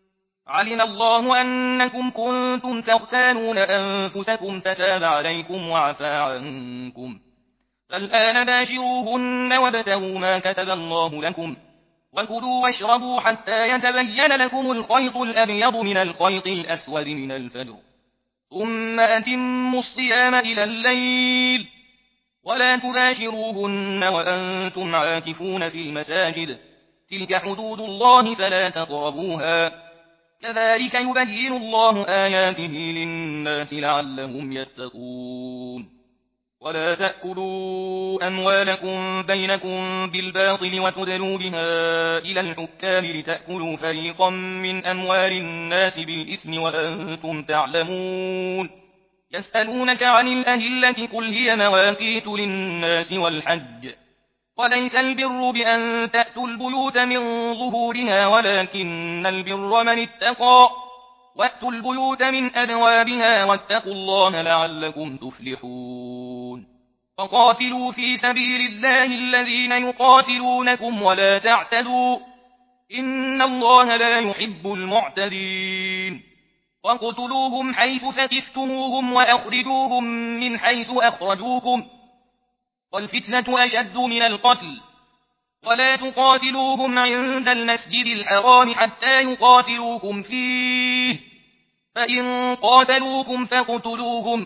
Speaker 1: علم الله أنكم كنتم تختانون أنفسكم فتاب عليكم وعفى عنكم، فالآن باشروهن وابتغوا ما كتب الله لكم، وكلوا واشربوا حتى يتبين لكم الخيط الأبيض من الخيط الأسود من الفجر، ثم أتموا الصيام إلى الليل، ولا تباشروهن وأنتم عاكفون في المساجد، تلك حدود الله فلا تقربوها، كذلك يبين الله آياته للناس لعلهم يتقون. ولا تأكلوا أموالكم بينكم بالباطل وتدلوا بها إلى الحكام لتأكلوا فريقا من أموال الناس بالإثم وأنتم تعلمون. يسألونك عن الأهلة قل هي مواقيت للناس والحج، وليس البر بأن تأتوا البيوت من ظهورها ولكن البر من اتقى، وأتوا البيوت من أبوابها واتقوا الله لعلكم تفلحون. وقاتلوا في سبيل الله الذين يقاتلونكم ولا تعتدوا، إن الله لا يحب المعتدين. وقتلوهم حيث ثقفتموهم وأخرجوهم من حيث أخرجوكم، والفتنة أشد من القتل، ولا تقاتلوهم عند المسجد الحرام حتى يقاتلوكم فيه، فإن قاتلوكم فاقتلوهم،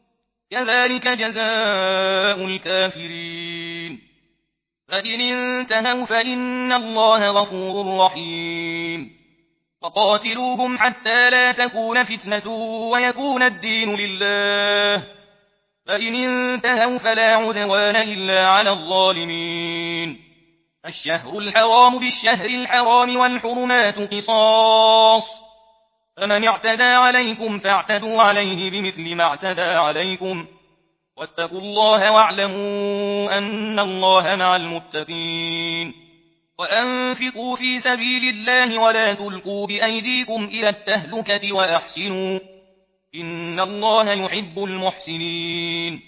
Speaker 1: كذلك جزاء الكافرين. فإن انتهوا فإن الله غفور رحيم. وقاتلوهم حتى لا تكون فتنة ويكون الدين لله، فإن انتهوا فلا عدوان إلا على الظالمين. الشهر الحرام بالشهر الحرام والحرمات قصاص، فمن اعتدى عليكم فاعتدوا عليه بمثل ما اعتدى عليكم، واتقوا الله واعلموا أن الله مع المتقين. وأنفقوا في سبيل الله ولا تلقوا بأيديكم إلى التهلكة وأحسنوا، إن الله يحب المحسنين.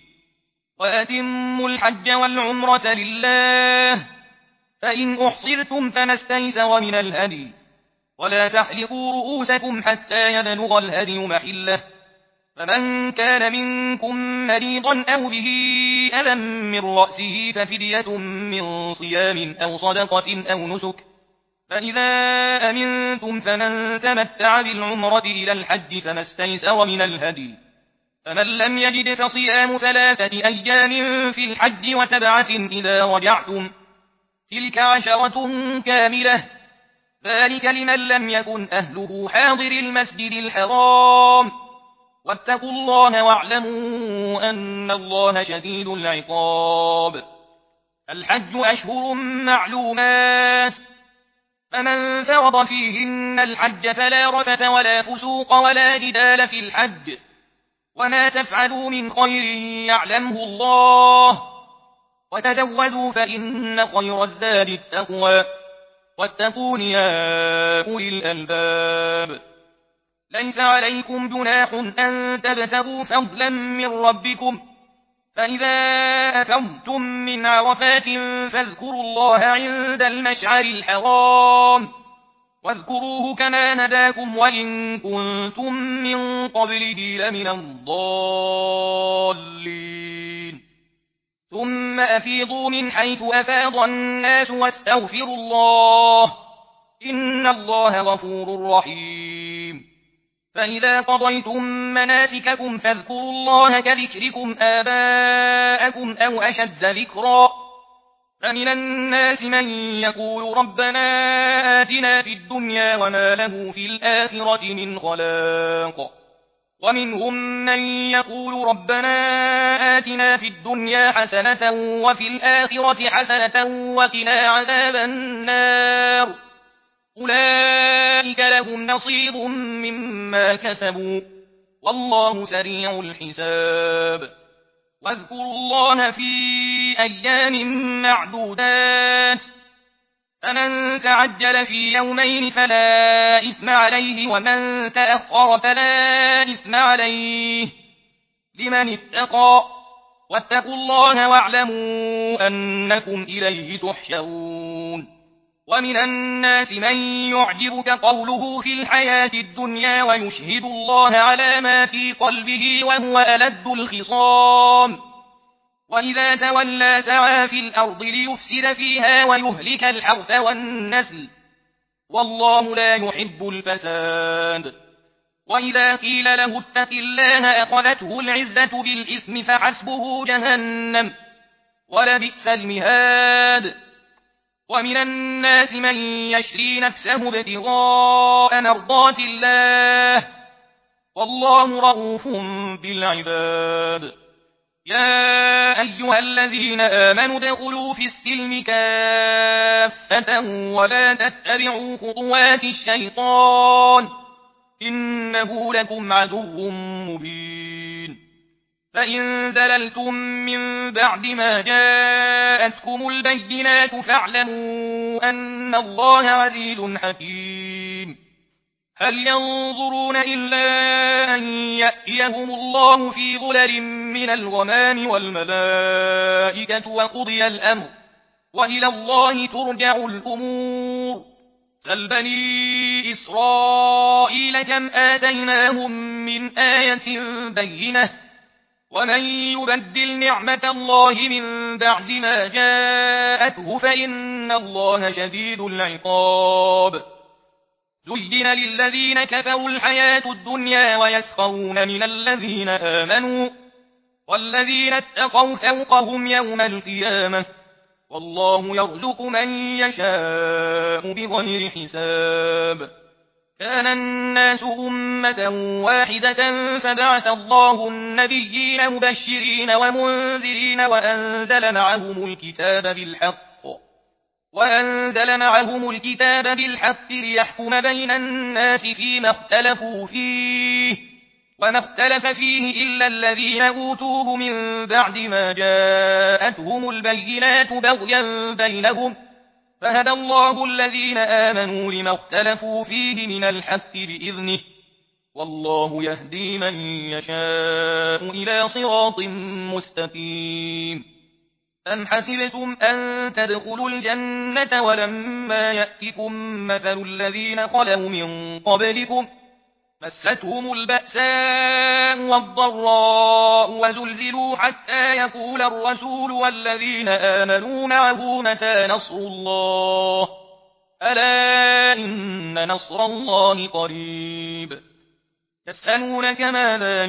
Speaker 1: وأتموا الحج والعمرة لله، فإن أحصرتم فما استيسر من الهدي، ولا تحلقوا رؤوسكم حتى يبلغ الهدي محله، فمن كان منكم مريضا أو به أذى من رأسه ففدية من صيام أو صدقة أو نسك، فإذا أمنتم فمن تمتع بالعمرة إلى الحج فما استيسر من الهدي، فمن لم يجد فصيام 3 أيام في الحج و7 إذا رجعتم تلك 10 كاملة ذلك لمن لم يكن أهله حاضر المسجد الحرام واتقوا الله واعلموا أن الله شديد العقاب. الحج أشهر معلومات فمن فرض فيهن الحج فلا رفث ولا فسوق ولا جدال في الحج وما تفعلوا من خير يعلمه الله وتزودوا فإن خير الزاد التقوى واتقون يا أولي الألباب. ليس عليكم جناح أن تبتغوا فضلا من ربكم فإذا أفضتم من عرفات فاذكروا الله عند المشعر الحرام واذكروه كما هداكم وإن كنتم من قبله لمن الضالين. ثم أفيضوا من حيث أفاض الناس واستغفروا الله إن الله غفور رحيم. فإذا قضيتم مناسككم فاذكروا الله كذكركم آباءكم أو أشد ذكرا. فمن الناس من يقول ربنا آتنا في الدنيا وما له في الآخرة من خلاق ومنهم من يقول ربنا آتنا في الدنيا حسنة وفي الآخرة حسنة وقنا عذاب النار. أولئك لهم نصيب مما كسبوا والله سريع الحساب. واذكروا الله في أيام معدودات فمن تعجل في يومين فلا إثم عليه ومن تأخر فلا إثم عليه لمن اتقى واتقوا الله واعلموا أنكم إليه تحشرون. ومن الناس من يعجبك قوله في الحياة الدنيا ويشهد الله على ما في قلبه وهو ألد الخصام وإذا تولى سعى في الأرض ليفسد فيها ويهلك الحرث والنسل والله لا يحب الفساد. وإذا قيل له اتق الله أخذته العزة بالإثم فحسبه جهنم ولبئس المهاد. ومن الناس من يشري نفسه ابتغاء مرضات الله والله رؤوف بالعباد. يا أيها الذين آمنوا ادخلوا في السلم كافة ولا تتبعوا خطوات الشيطان إنه لكم عدو مبين. فإن زللتم من بعد ما جاءتكم البينات فاعلموا أن الله عزيز حكيم. هل ينظرون إلا أن يأتيهم الله في ظلل من الغمام والملائكة وقضي الأمر وإلى الله ترجع الأمور. سل بني إسرائيل كم آتيناهم من آية بينة ومن يبدل نعمة الله من بعد ما جاءته فإن الله شديد العقاب. زين للذين كفروا الحياة الدنيا ويسخرون من الذين آمنوا والذين اتقوا فوقهم يوم القيامة والله يرزق من يشاء بغير حساب. كان الناس أمة واحدة فبعث الله النبيين مبشرين ومنذرين وأنزل معهم الكتاب بالحق ليحكم بين الناس فيما اختلفوا فيه وما اختلف فيه إلا الذين أوتوه من بعد ما جاءتهم البينات بغيا بينهم فهدى الله الذين آمنوا لما اختلفوا فيه من الحق بإذنه والله يهدي من يشاء إلى صراط مستقيم. أم حسبتم أن تدخلوا الجنة ولما يأتكم مثل الذين خلوا من قبلكم مستهم البأساء والضراء وزلزلوا حتى يقول الرسول والذين آمنوا معه متى نصر الله ألا إن نصر الله قريب. يسألونك ماذا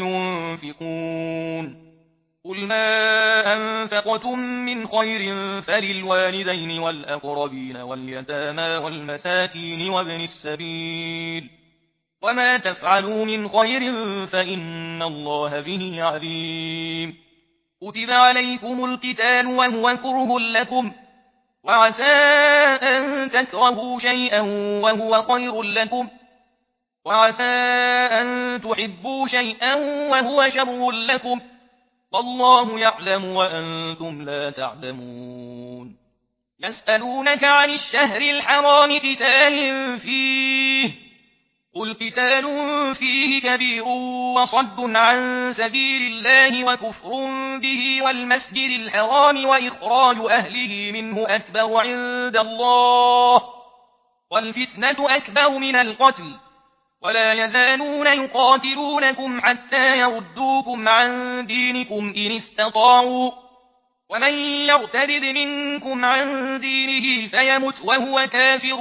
Speaker 1: ينفقون قل ما أنفقتم من خير فللوالدين والأقربين واليتامى والمساكين وابن السبيل وما تفعلوا من خير فإن الله به عليم كتب عليكم القتال وهو كره لكم وعسى أن تكرهوا شيئا وهو خير لكم وعسى أن تحبوا شيئا وهو شر لكم والله يعلم وأنتم لا تعلمون يسألونك عن الشهر الحرام قتال فيه قل قتال فيه كبير وصد عن سبيل الله وكفر به والمسجد الحرام وإخراج أهله منه أكبر عند الله والفتنة أكبر من القتل ولا يزالون يقاتلونكم حتى يردوكم عن دينكم إن استطاعوا ومن يرتد منكم عن دينه فيمت وهو كافر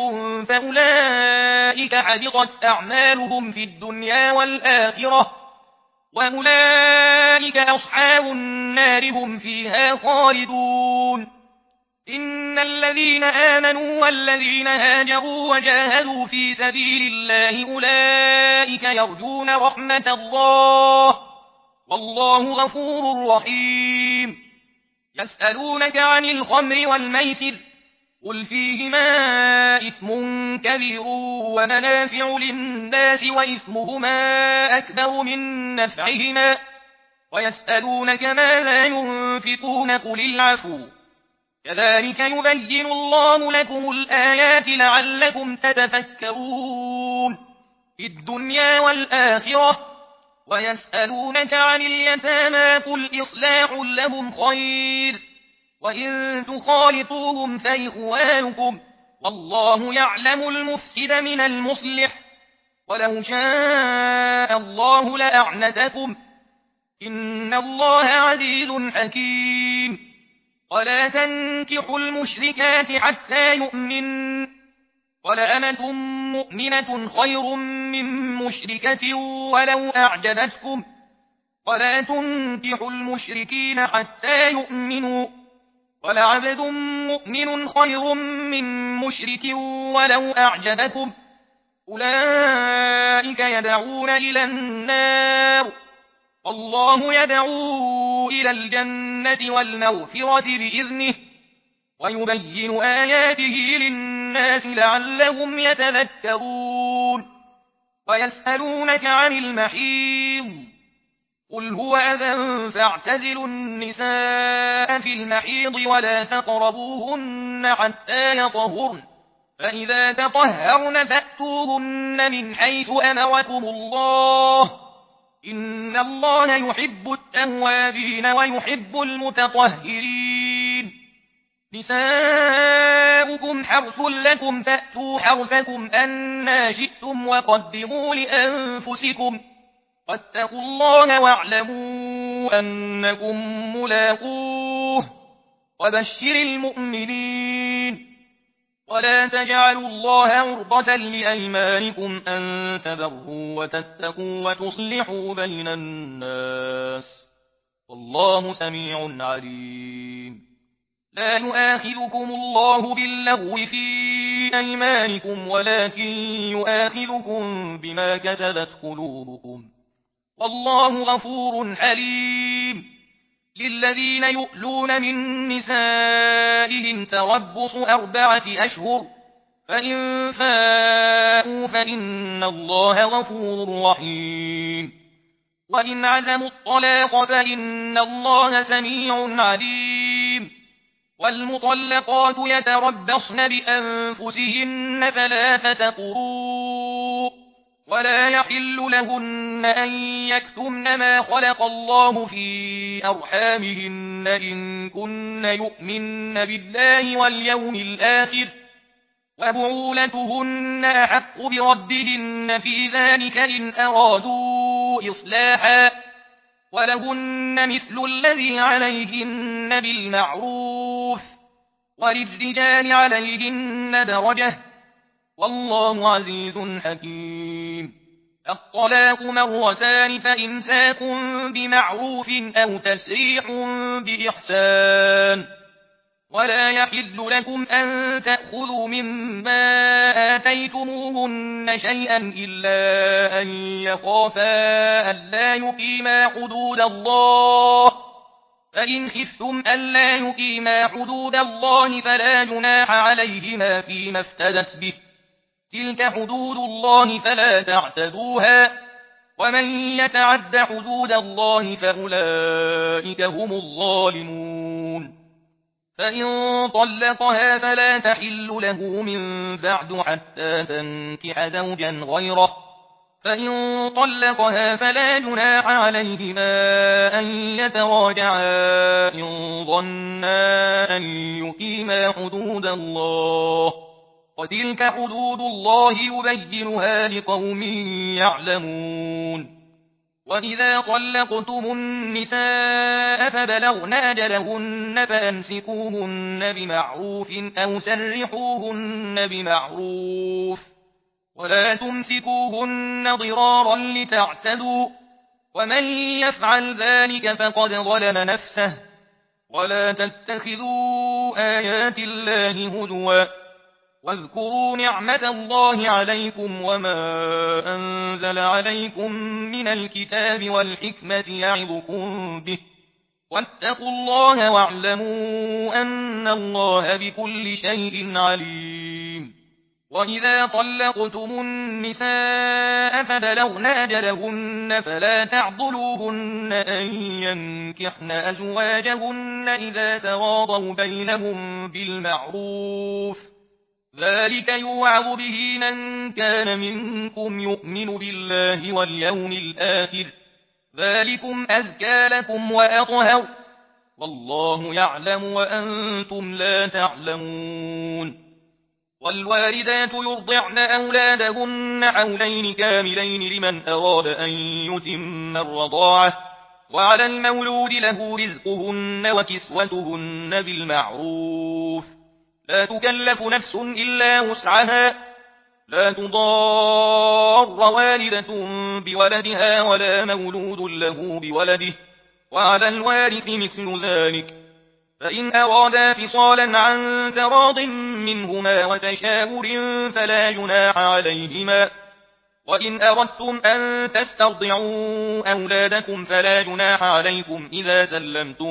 Speaker 1: فأولئك حبطت أعمالهم في الدنيا والآخرة وأولئك أصحاب النار هم فيها خالدون إن الذين آمنوا والذين هاجروا وجاهدوا في سبيل الله أولئك يرجون رحمة الله والله غفور رحيم يسألونك عن الخمر والميسر قل فيهما إثم كبير ومنافع للناس وإثمهما أكبر من نفعهما ويسألونك ماذا ينفقون قل العفو كذلك يبين الله لكم الآيات لعلكم تتفكرون في الدنيا والآخرة ويسألونك عن اليتامى قل إصلاح لهم خير وإن تخالطوهم فإخوانكم والله يعلم المفسد من المصلح ولو شاء الله لأعنتكم إن الله عزيز حكيم ولا تنكحوا المشركات حتى يؤمن ولأمة مؤمنة خير من مشركة ولو أعجبتكم ولا تنكحوا المشركين حتى يؤمنوا ولعبد مؤمن خير من مشرك ولو أعجبكم أولئك يدعون إلى النار والله يدعو إلى الجنة والمغفرة بإذنه ويبين آياته للناس لعلهم يتذكرون ويسألونك عن المحيض قل هو أذى فاعتزلوا النساء في المحيض ولا تقربوهن حتى يطهرن فإذا تطهرن فأتوهن من حيث أمركم الله إن الله يحب التوابين ويحب المتطهرين نساؤكم حرث لكم فأتوا حرثكم أنى شئتم وقدموا لأنفسكم واتقوا الله واعلموا أنكم ملاقوه وبشر المؤمنين ولا تجعلوا الله عرضة لأيمانكم أن تبروا وتتقوا وتصلحوا بين الناس والله سميع عليم لا يؤاخذكم الله باللغو في أيمانكم ولكن يؤاخذكم بما كسبت قلوبكم والله غفور حليم للذين يؤلون من نسائهم تربص 4 أشهر فإن فاءوا فإن الله غفور رحيم وإن عزموا الطلاق فإن الله سميع عليم والمطلقات يتربصن بأنفسهن 3 قروء ولا يحل لهن أن يكتمن ما خلق الله في أرحامهن إن كن يؤمن بالله واليوم الآخر وبعولتهن أحق بردهن في ذلك إن أرادوا إصلاحا ولهن مثل الذي عليهن بالمعروف وللرجال عليهن درجة والله عزيز حكيم الطلاق مرتان فإمساك بمعروف أو تسريح بإحسان ولا يحل لكم أن تأخذوا مما آتيتموهن شيئا إلا أن يخافا ألا يقيما حدود الله فإن خفتم ألا يقيما حدود الله فلا جناح عليهما فيما افتدت به تلك حدود الله فلا تعتدوها ومن يتعد حدود الله فأولئك هم الظالمون فإن طلقها فلا تحل له من بعد حتى تنكح زوجا غيره فإن طلقها فلا جناح عليهما أن يتراجعا إن ظنا أن يقيما حدود الله وتلك حدود الله يبينها لقوم يعلمون وإذا طلقتم النساء فبلغن أجلهن فأمسكوهن بمعروف أو سرحوهن بمعروف ولا تمسكوهن ضرارا لتعتدوا ومن يفعل ذلك فقد ظلم نفسه ولا تتخذوا آيات الله هزوا واذكروا نعمة الله عليكم وما أنزل عليكم من الكتاب والحكمة يعظكم به واتقوا الله واعلموا أن الله بكل شيء عليم وإذا طلقتم النساء فبلغن أجلهن فلا تعضلوهن أن ينكحن أزواجهن إذا تراضوا بينهم بالمعروف ذلك يوعظ به من كان منكم يؤمن بالله واليوم الآخر ذلكم أزكى لكم وأطهر والله يعلم وأنتم لا تعلمون والوالدات يرضعن أولادهن حولين كاملين لمن أراد أن يتم الرضاعة وعلى المولود له رزقهن وكسوتهن بالمعروف لا تكلف نفس إلا وسعها لا تضار والدة بولدها ولا مولود له بولده وعلى الوارث مثل ذلك فإن أرادا فصالا عن تراض منهما وتشاور فلا جناح عليهما وإن أردتم أن تسترضعوا أولادكم فلا جناح عليكم إذا سلمتم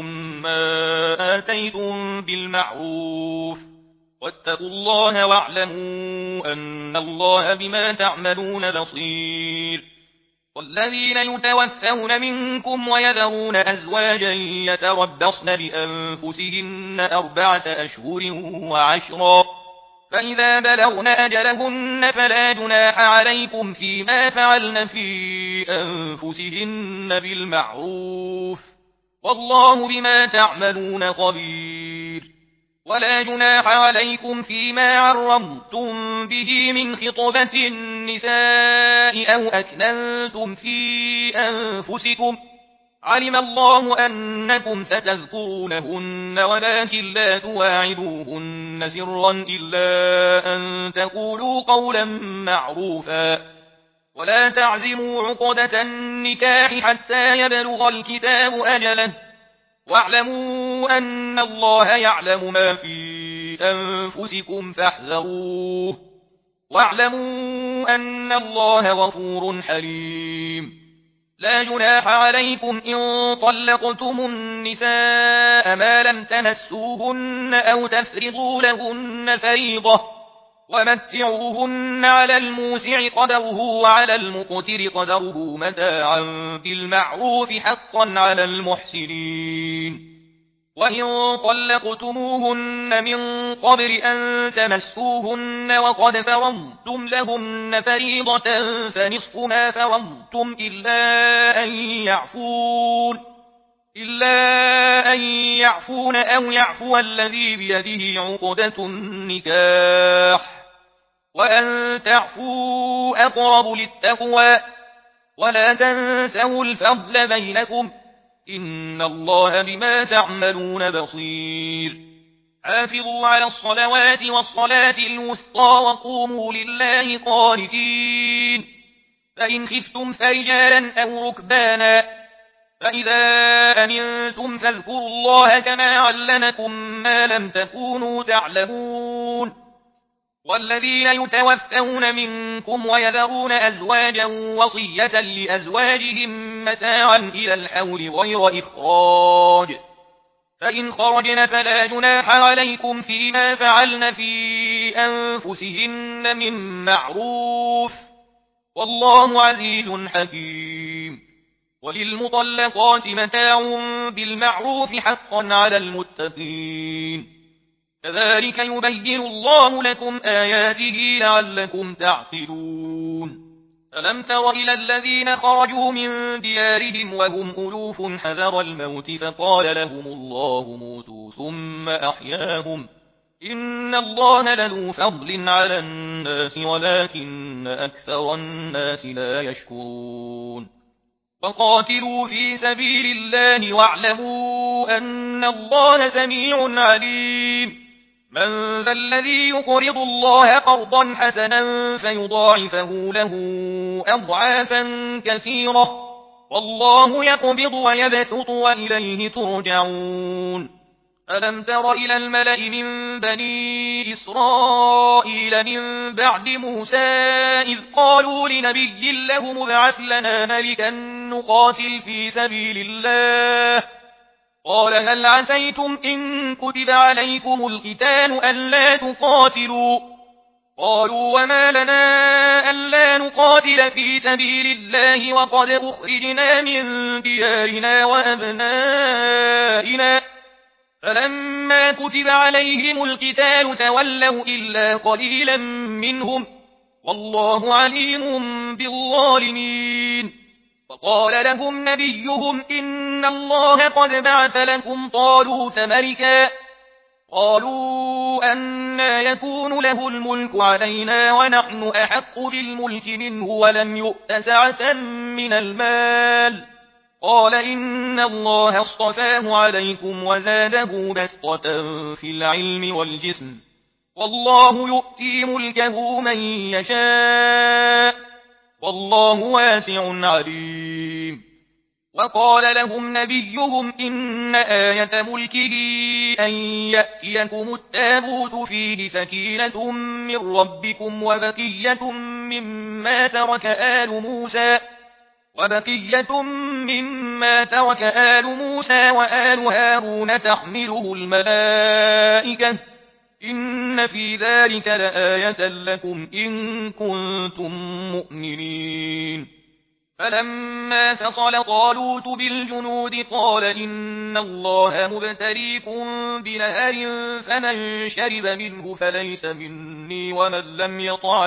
Speaker 1: ما آتيتم بالمعروف واتقوا الله واعلموا أن الله بما تعملون بصير والذين يتوفون منكم ويذرون أزواجا يتربصن بأنفسهن 4 أشهر وعشرا فإذا بلغن أجلهن فلا جناح عليكم فيما فعلن في أنفسهن بالمعروف والله بما تعملون خبير ولا جناح عليكم فيما عرضتم به من خطبة النساء أو أكننتم في أنفسكم علم الله أنكم ستذكرونهن ولكن لا تواعدوهن سرا إلا أن تقولوا قولا معروفا ولا تعزموا عقدة النكاح حتى يبلغ الكتاب أجله واعلموا أن الله يعلم ما في أنفسكم فاحذروه واعلموا أن الله غفور حليم لا جناح عليكم إن طلقتم النساء ما لم تمسوهن أو تفرضوا لهن فريضة ومتعوهن على الموسع قدره وعلى المقتر قدره متاعا بالمعروف حقا على المحسنين وإن طلقتموهن من قبل أن تمسوهن وقد فرضتم لهن فريضة فنصف ما فرضتم إلا أن يعفون أو يعفو الذي بيده عقدة النكاح وأن تعفوا أقرب للتقوى ولا تنسوا الفضل بينكم إن الله بما تعملون بصير حافظوا على الصلوات والصلاة الوسطى وقوموا لله قانتين فإن خفتم فرجالا أو ركبانا فإذا أمنتم فاذكروا الله كما علمكم ما لم تكونوا تعلمون والذين يتوفون منكم ويذرون أزواجا وصية لأزواجهم متاعا إلى الحول غير إخراج فإن خرجن فلا جناح عليكم فيما فعلن في أنفسهن من معروف والله عزيز حكيم وللمطلقات متاع بالمعروف حقا على المتقين كذلك يبين الله لكم آياته لعلكم تعقلون ألم تر إلى الذين خرجوا من ديارهم وهم ألوف حذر الموت فقال لهم الله موتوا ثم أحياهم إن الله لذو فضل على الناس ولكن أكثر الناس لا يشكرون وقاتلوا في سبيل الله واعلموا أن الله سميع عليم من ذا الذي يقرض الله قرضا حسنا فيضاعفه له أضعافا كثيرة والله يقبض ويبسط وإليه ترجعون ألم تر إلى الملأ من بني إسرائيل من بعد موسى إذ قالوا لنبي له مبعث لنا ملكا نقاتل في سبيل الله قال هل عسيتم إن كتب عليكم القتال ألا تقاتلوا قالوا وما لنا ألا نقاتل في سبيل الله وقد أخرجنا من ديارنا وأبنائنا فلما كتب عليهم القتال تولوا إلا قليلا منهم والله عليم بالظالمين وقال لهم نبيهم إن الله قد بعث لكم طالوت ملكا قالوا أنى يكون له الملك علينا ونحن أحق بالملك منه ولم يؤت سعة من المال قال إن الله اصطفاه عليكم وزاده بسطة في العلم والجسم والله يؤتي ملكه من يشاء والله واسع عليم وقال لهم نبيهم إن آية ملكه أن يأتيكم التابوت فيه سكينة من ربكم وبقية مما ترك آل موسى وآل هارون تحمله الملائكة إن في ذلك لآية لكم إن كنتم مؤمنين فلما فصل طالوت بالجنود قال إن الله مبتليكم بنهر فمن شرب منه فليس مني ومن لم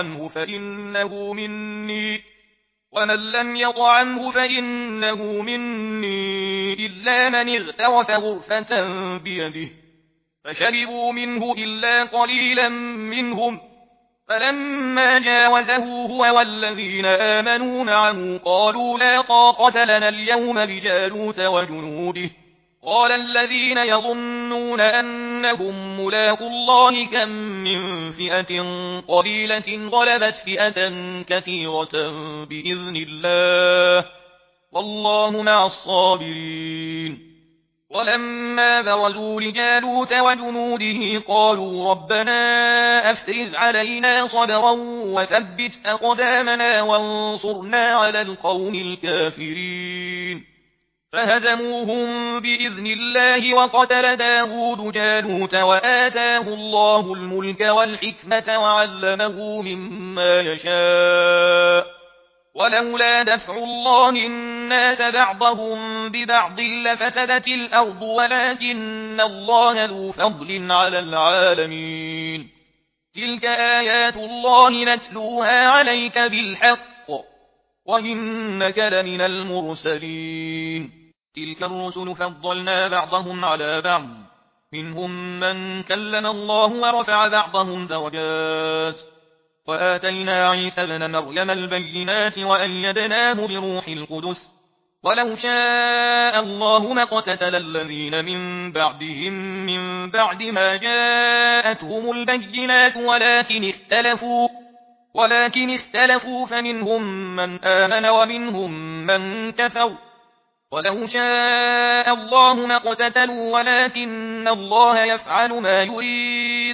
Speaker 1: يطعمه فإنه مني إلا من اغترف غرفة بيده فشربوا منه إلا قليلا منهم فلما جاوزه هو والذين آمنوا معه قالوا لا طاقة لنا اليوم بجالوت وجنوده قال الذين يظنون أنهم ملاقو الله كم من فئة قليلة غلبت فئة كثيرة بإذن الله والله مع الصابرين ولما برزوا لجالوت وجنوده قالوا ربنا أفرغ علينا صبرا وثبت أقدامنا وانصرنا على القوم الكافرين فهزموهم بإذن الله وقتل داود جالوت وآتاه الله الملك والحكمة وعلمه مما يشاء ولولا دفع الله الناس بعضهم ببعض لفسدت الأرض ولكن الله ذو فضل على العالمين تلك آيات الله نتلوها عليك بالحق وإنك لمن المرسلين تلك الرسل فضلنا بعضهم على بعض منهم من كلم الله ورفع بعضهم درجات وآتينا عيسى ابن مريم البينات وأيدناه بروح القدس ولو شاء الله ما اقتتل الذين من بعدهم من بعد ما جاءتهم البينات ولكن اختلفوا ولكن اختلفوا فمنهم من آمن ومنهم من كفر ولو شاء الله ما اقتتلوا ولكن الله يفعل ما يريد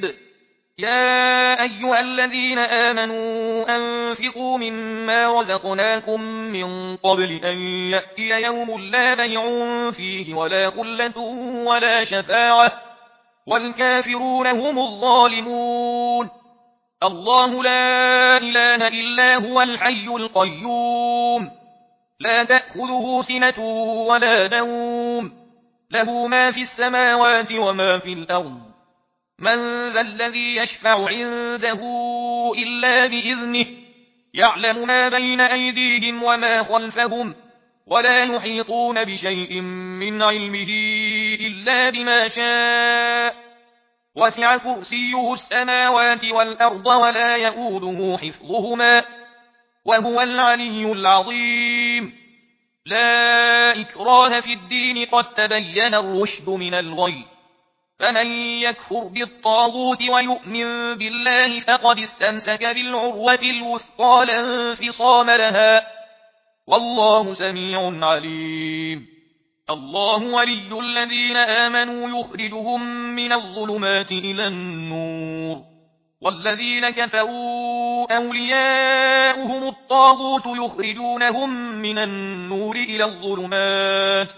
Speaker 1: يا أيها الذين آمنوا أنفقوا مما رزقناكم من قبل أن يأتي يوم لا بيع فيه ولا خلة ولا شفاعة والكافرون هم الظالمون الله لا إله إلا هو الحي القيوم لا تأخذه سنة ولا نوم له ما في السماوات وما في الأرض من ذا الذي يشفع عنده إلا بإذنه يعلم ما بين أيديهم وما خلفهم ولا يحيطون بشيء من علمه إلا بما شاء وسع كرسيه السماوات والأرض ولا يؤوده حفظهما وهو العلي العظيم لا إكراه في الدين قد تبين الرشد من الغي فمن يكفر بالطاغوت ويؤمن بالله فقد استمسك بالعروة الوثقى لا انفصام لها والله سميع عليم الله ولي الذين آمنوا يخرجهم من الظلمات إلى النور والذين كفروا أولياؤهم الطاغوت يخرجونهم من النور إلى الظلمات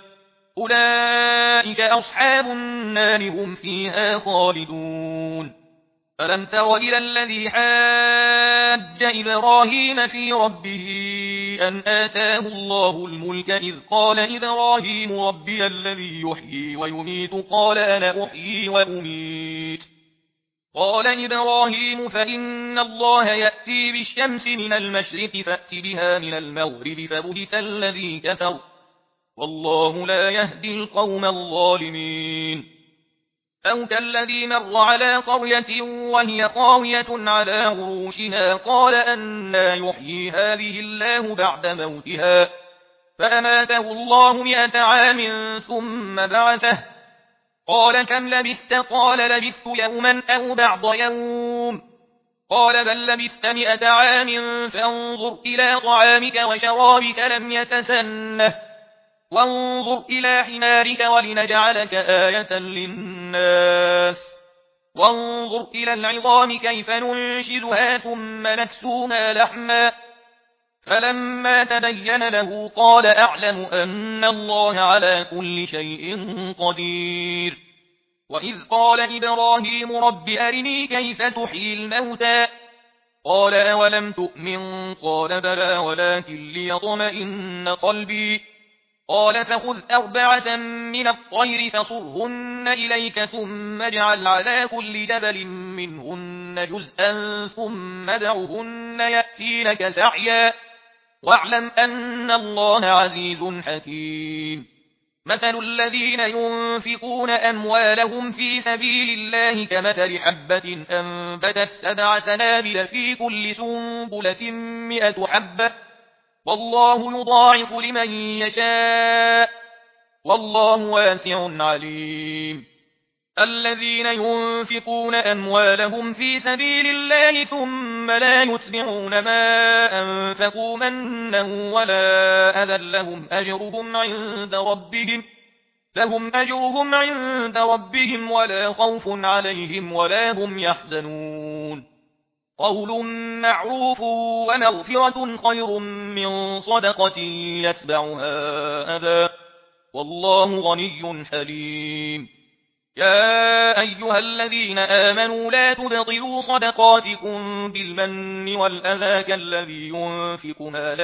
Speaker 1: أولئك أصحاب النار هم فيها خالدون فلم تر إلى الذي حاج إبراهيم في ربه أن آتاه الله الملك إذ قال إبراهيم ربي الذي يحيي ويميت قال أنا أحيي وأميت قال إبراهيم فإن الله يأتي بالشمس من المشرق فأت بها من المغرب فبهت الذي كفر والله لا يهدي القوم الظالمين أو كالذي مر على قرية وهي خاوية على عروشها قال أنى يحيي هذه الله بعد موتها فأماته الله 100 عام ثم بعثه قال كم لبثت قال لبثت يوما أو بعض يوم قال بل لبثت 100 عام فانظر إلى طعامك وشرابك لم يتسنه وانظر إلى حمارك ولنجعلك آية للناس وانظر إلى العظام كيف ننشدها ثم نكسوها لحما فلما تبين له قال أعلم أن الله على كل شيء قدير وإذ قال إبراهيم رب أرني كيف تحيي الموتى قال أولم تؤمن قال بلى ولكن ليطمئن قلبي قال فخذ 4 من الطير فصرهن إليك ثم اجعل على كل جبل منهن جزءا ثم ادعهن يأتينك سعيا واعلم أن الله عزيز حكيم مثل الذين ينفقون أموالهم في سبيل الله كمثل حبة أنبتت 7 سنابل في كل سنبلة 100 حبة والله يضاعف لمن يشاء والله واسع عليم الذين ينفقون أموالهم في سبيل الله ثم لا يتبعون ما أنفقوا منا ولا أذى لهم أجرهم عند ربهم ولا خوف عليهم ولا هم يحزنون قول معروف ومغفرة خير من صدقة يتبعها أذى والله غني حليم يا أيها الذين آمنوا لا تبطلوا صدقاتكم بالمن والأذى كالذي ينفق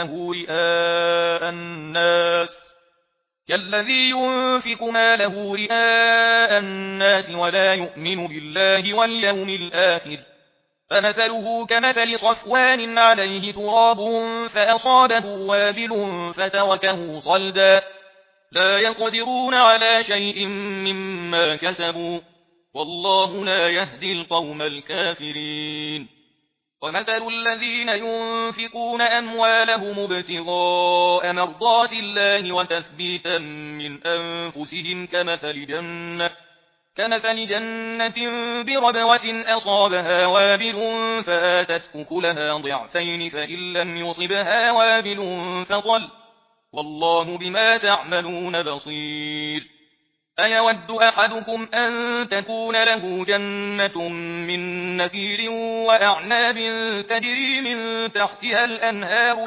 Speaker 1: ماله رئاء الناس ولا يؤمن بالله واليوم الآخر فمثله كمثل صفوان عليه تراب فأصابه وابل فتركه صلدا لا يقدرون على شيء مما كسبوا والله لا يهدي القوم الكافرين ومثل الذين ينفقون أموالهم ابتغاء مرضات الله وتثبيتا من أنفسهم كمثل جنة بربوة أصابها وابل فآتت أكلها ضعفين فإن لم يصبها وابل فطل والله بما تعملون بصير أيود أحدكم أن تكون له جنة من نخيل وأعناب تجري من تحتها الأنهار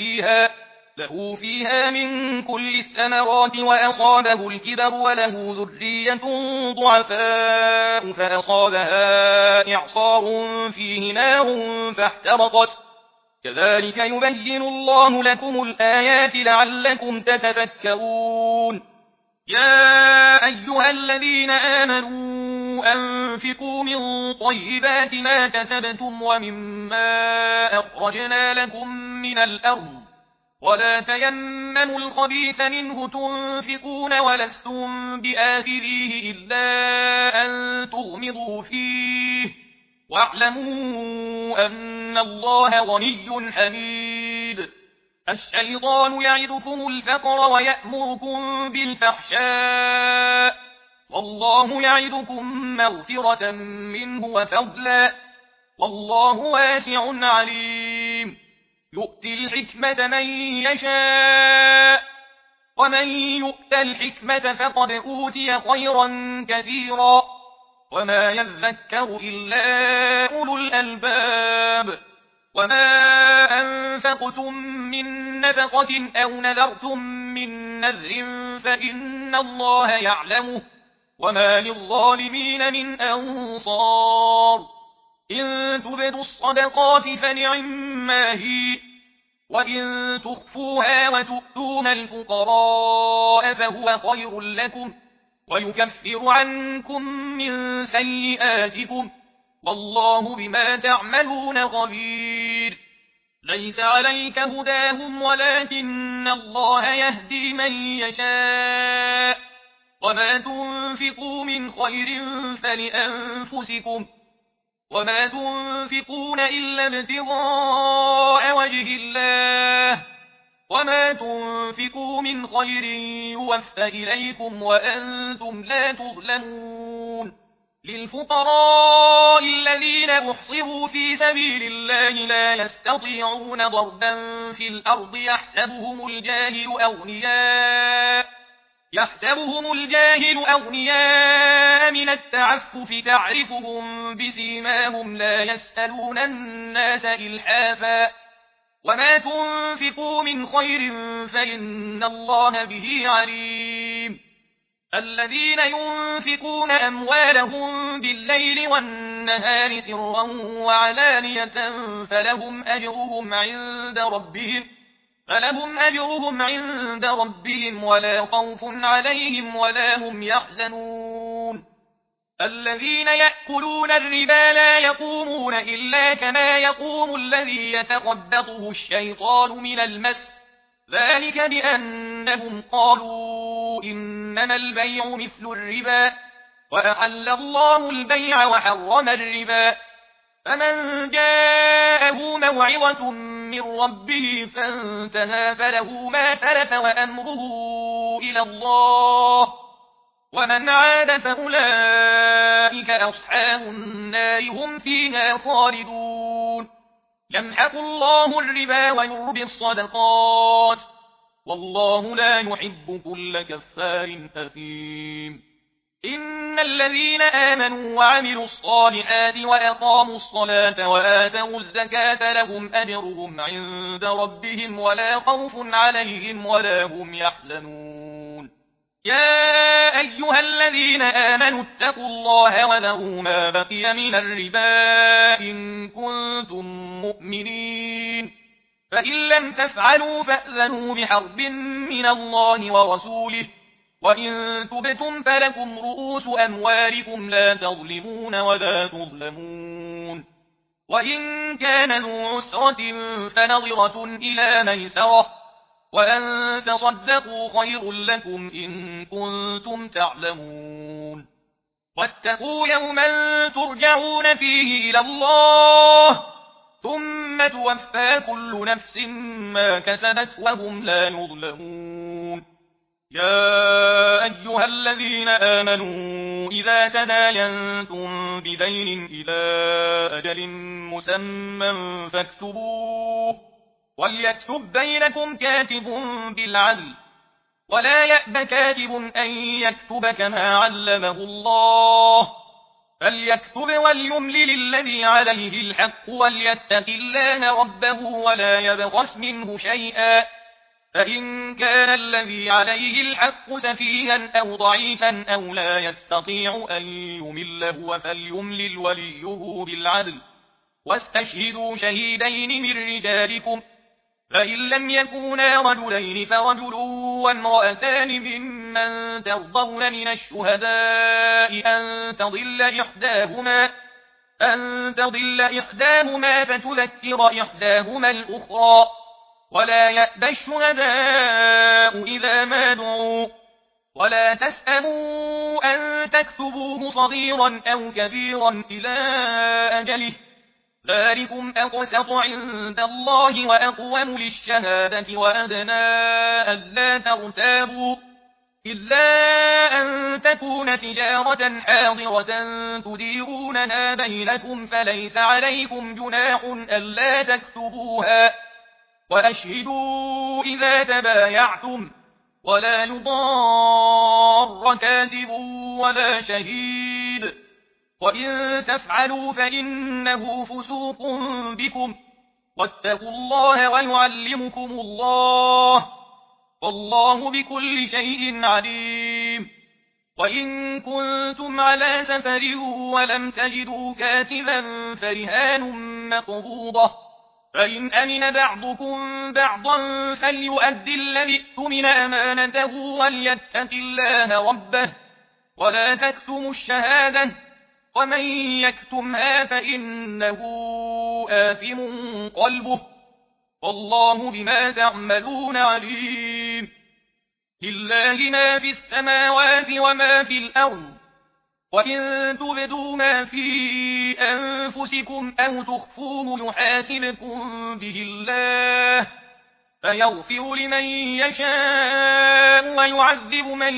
Speaker 1: له فيها من كل الثمرات وأصابه الكبر وله ذرية ضعفاء فأصابها إعصار فيه نار فاحترقت كذلك يبين الله لكم الآيات لعلكم تتفكرون يا أيها الذين آمنوا أنفقوا من طيبات ما كسبتم ومما أخرجنا لكم من الأرض ولا تيمموا الخبيث منه تنفقون ولستم بآخذيه إلا أن تغمضوا فيه واعلموا أن الله غني حميد الشيطان يعدكم الفقر ويأمركم بالفحشاء والله يعدكم مغفرة منه وفضلا والله واسع عليم يؤتي الحكمة من يشاء ومن يؤت الحكمة فقد أوتي خيرا كثيرا وما يذكر إلا أولو الألباب وما أنفقتم من نفقة أو نذرتم من نذر فإن الله يعلمه وما للظالمين من أنصار إن تبدوا الصدقات فنعما هي وإن تخفوها وتؤتون الفقراء فهو خير لكم ويكفر عنكم من سيئاتكم والله بما تعملون خبير ليس عليك هداهم ولكن الله يهدي من يشاء وما تنفقوا من خير فلأنفسكم وما تنفقون إلا ابتغاء وجه الله وما تنفقوا من خير يوفى إليكم وأنتم لا تظلمون للفقراء الذين أحصروا في سبيل الله لا يستطيعون ضربا في الأرض يحسبهم الجاهل أغنياء من التعفف تعرفهم بسيماهم لا يسألون الناس إلحافا وما تنفقوا من خير فإن الله به عليم الذين ينفقون أموالهم بالليل والنهار سرا وعلانية فلهم أجرهم عند ربهم ولا خوف عليهم ولا هم يحزنون الذين يأكلون الربا لا يقومون إلا كما يقوم الذي يتخبطه الشيطان من المس ذلك بأنهم قالوا إنما البيع مثل الربا وأحل الله البيع وحرم الربا فمن جاءه موعظة من ربه فانتهى فله ما سلف وأمره إلى الله ومن عاد فأولئك أصحاب النار هم فيها خالدون يمحق الله الربا ويربي الصدقات والله لا يحب كل كفار أثيم إن الذين آمنوا وعملوا الصالحات وأقاموا الصلاة وآتوا الزكاة لهم أجرهم عند ربهم ولا خوف عليهم ولا هم يحزنون يا أيها الذين آمنوا اتقوا الله وذروا ما بقي من الربا إن كنتم مؤمنين فإن لم تفعلوا فأذنوا بحرب من الله ورسوله وإن تبتم فلكم رؤوس أموالكم لا تظلمون ولا تظلمون وإن كان ذو عسرة فنظرة إلى ميسرة وأن تصدقوا خير لكم إن كنتم تعلمون واتقوا يوما ترجعون فيه إلى الله ثم توفى كل نفس ما كسبت وهم لا يظلمون يا أيها الذين آمنوا إذا تداينتم بدين إلى أجل مسمى فاكتبوه وليكتب بينكم كاتب بالعدل ولا يأب كاتب أن يكتب كما علمه الله فليكتب وليملل الذي عليه الحق وليتق الله ربه ولا يبخس منه شيئا فإن كان الذي عليه الحق سفيها أو ضعيفا أو لا يستطيع أن يمل هو فليملل وليه بالعدل واستشهدوا شهيدين من رجالكم فإن لم يكونا رجلين فرجل وامرأتان ممن ترضون من الشهداء أن تضل إحداهما فتذكر إحداهما الأخرى ولا يأبى الشهداء إذا ما دعوا ولا تسأموا أن تكتبوه صغيرا أو كبيرا إلى أجله ذلكم أقسط عند الله وأقوم للشهادة وأدنى ألا ترتابوا إلا أن تكون تجارة حاضرة تديرونها بينكم فليس عليكم جناح ألا تكتبوها وأشهدوا إذا تبايعتم ولا يضار كاتب ولا شهيد وإن تفعلوا فإنه فسوق بكم واتقوا الله ويعلمكم الله والله بكل شيء عليم وإن كنتم على سفر ولم تجدوا كاتبا فرهان مقبوضة فإن أمن بعضكم بعضا فليؤدي الذي اؤتمن أمانته وليتق الله ربه ولا تكتموا الشهادة ومن يكتمها فإنه آثم قلبه والله بما تعملون عليم لله ما في السماوات وما في الأرض وإن تبدوا ما في أنفسكم أو تخفوه يحاسبكم به الله فيغفر لمن يشاء ويعذب من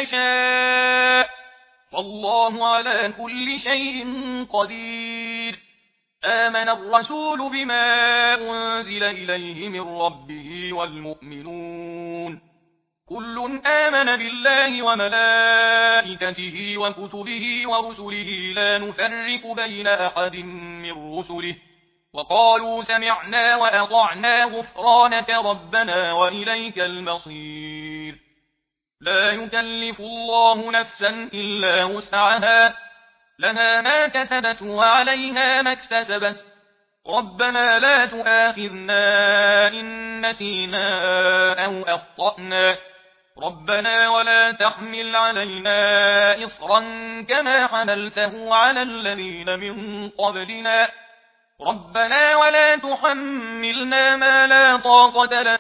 Speaker 1: يشاء والله على كل شيء قدير آمن الرسول بما أنزل إليه من ربه والمؤمنون كل آمن بالله وملائكته وكتبه ورسله لا نفرق بين أحد من رسله وقالوا سمعنا وأطعنا غفرانك ربنا وإليك المصير لا يكلف الله نفسا إلا وسعها لها ما كسبت وعليها ما اكتسبت ربنا لا تؤاخذنا إن نسينا أو أخطأنا ربنا ولا تحمل علينا إصرا كما حملته على الذين من قبلنا ربنا ولا تحملنا ما لا طاقة لنا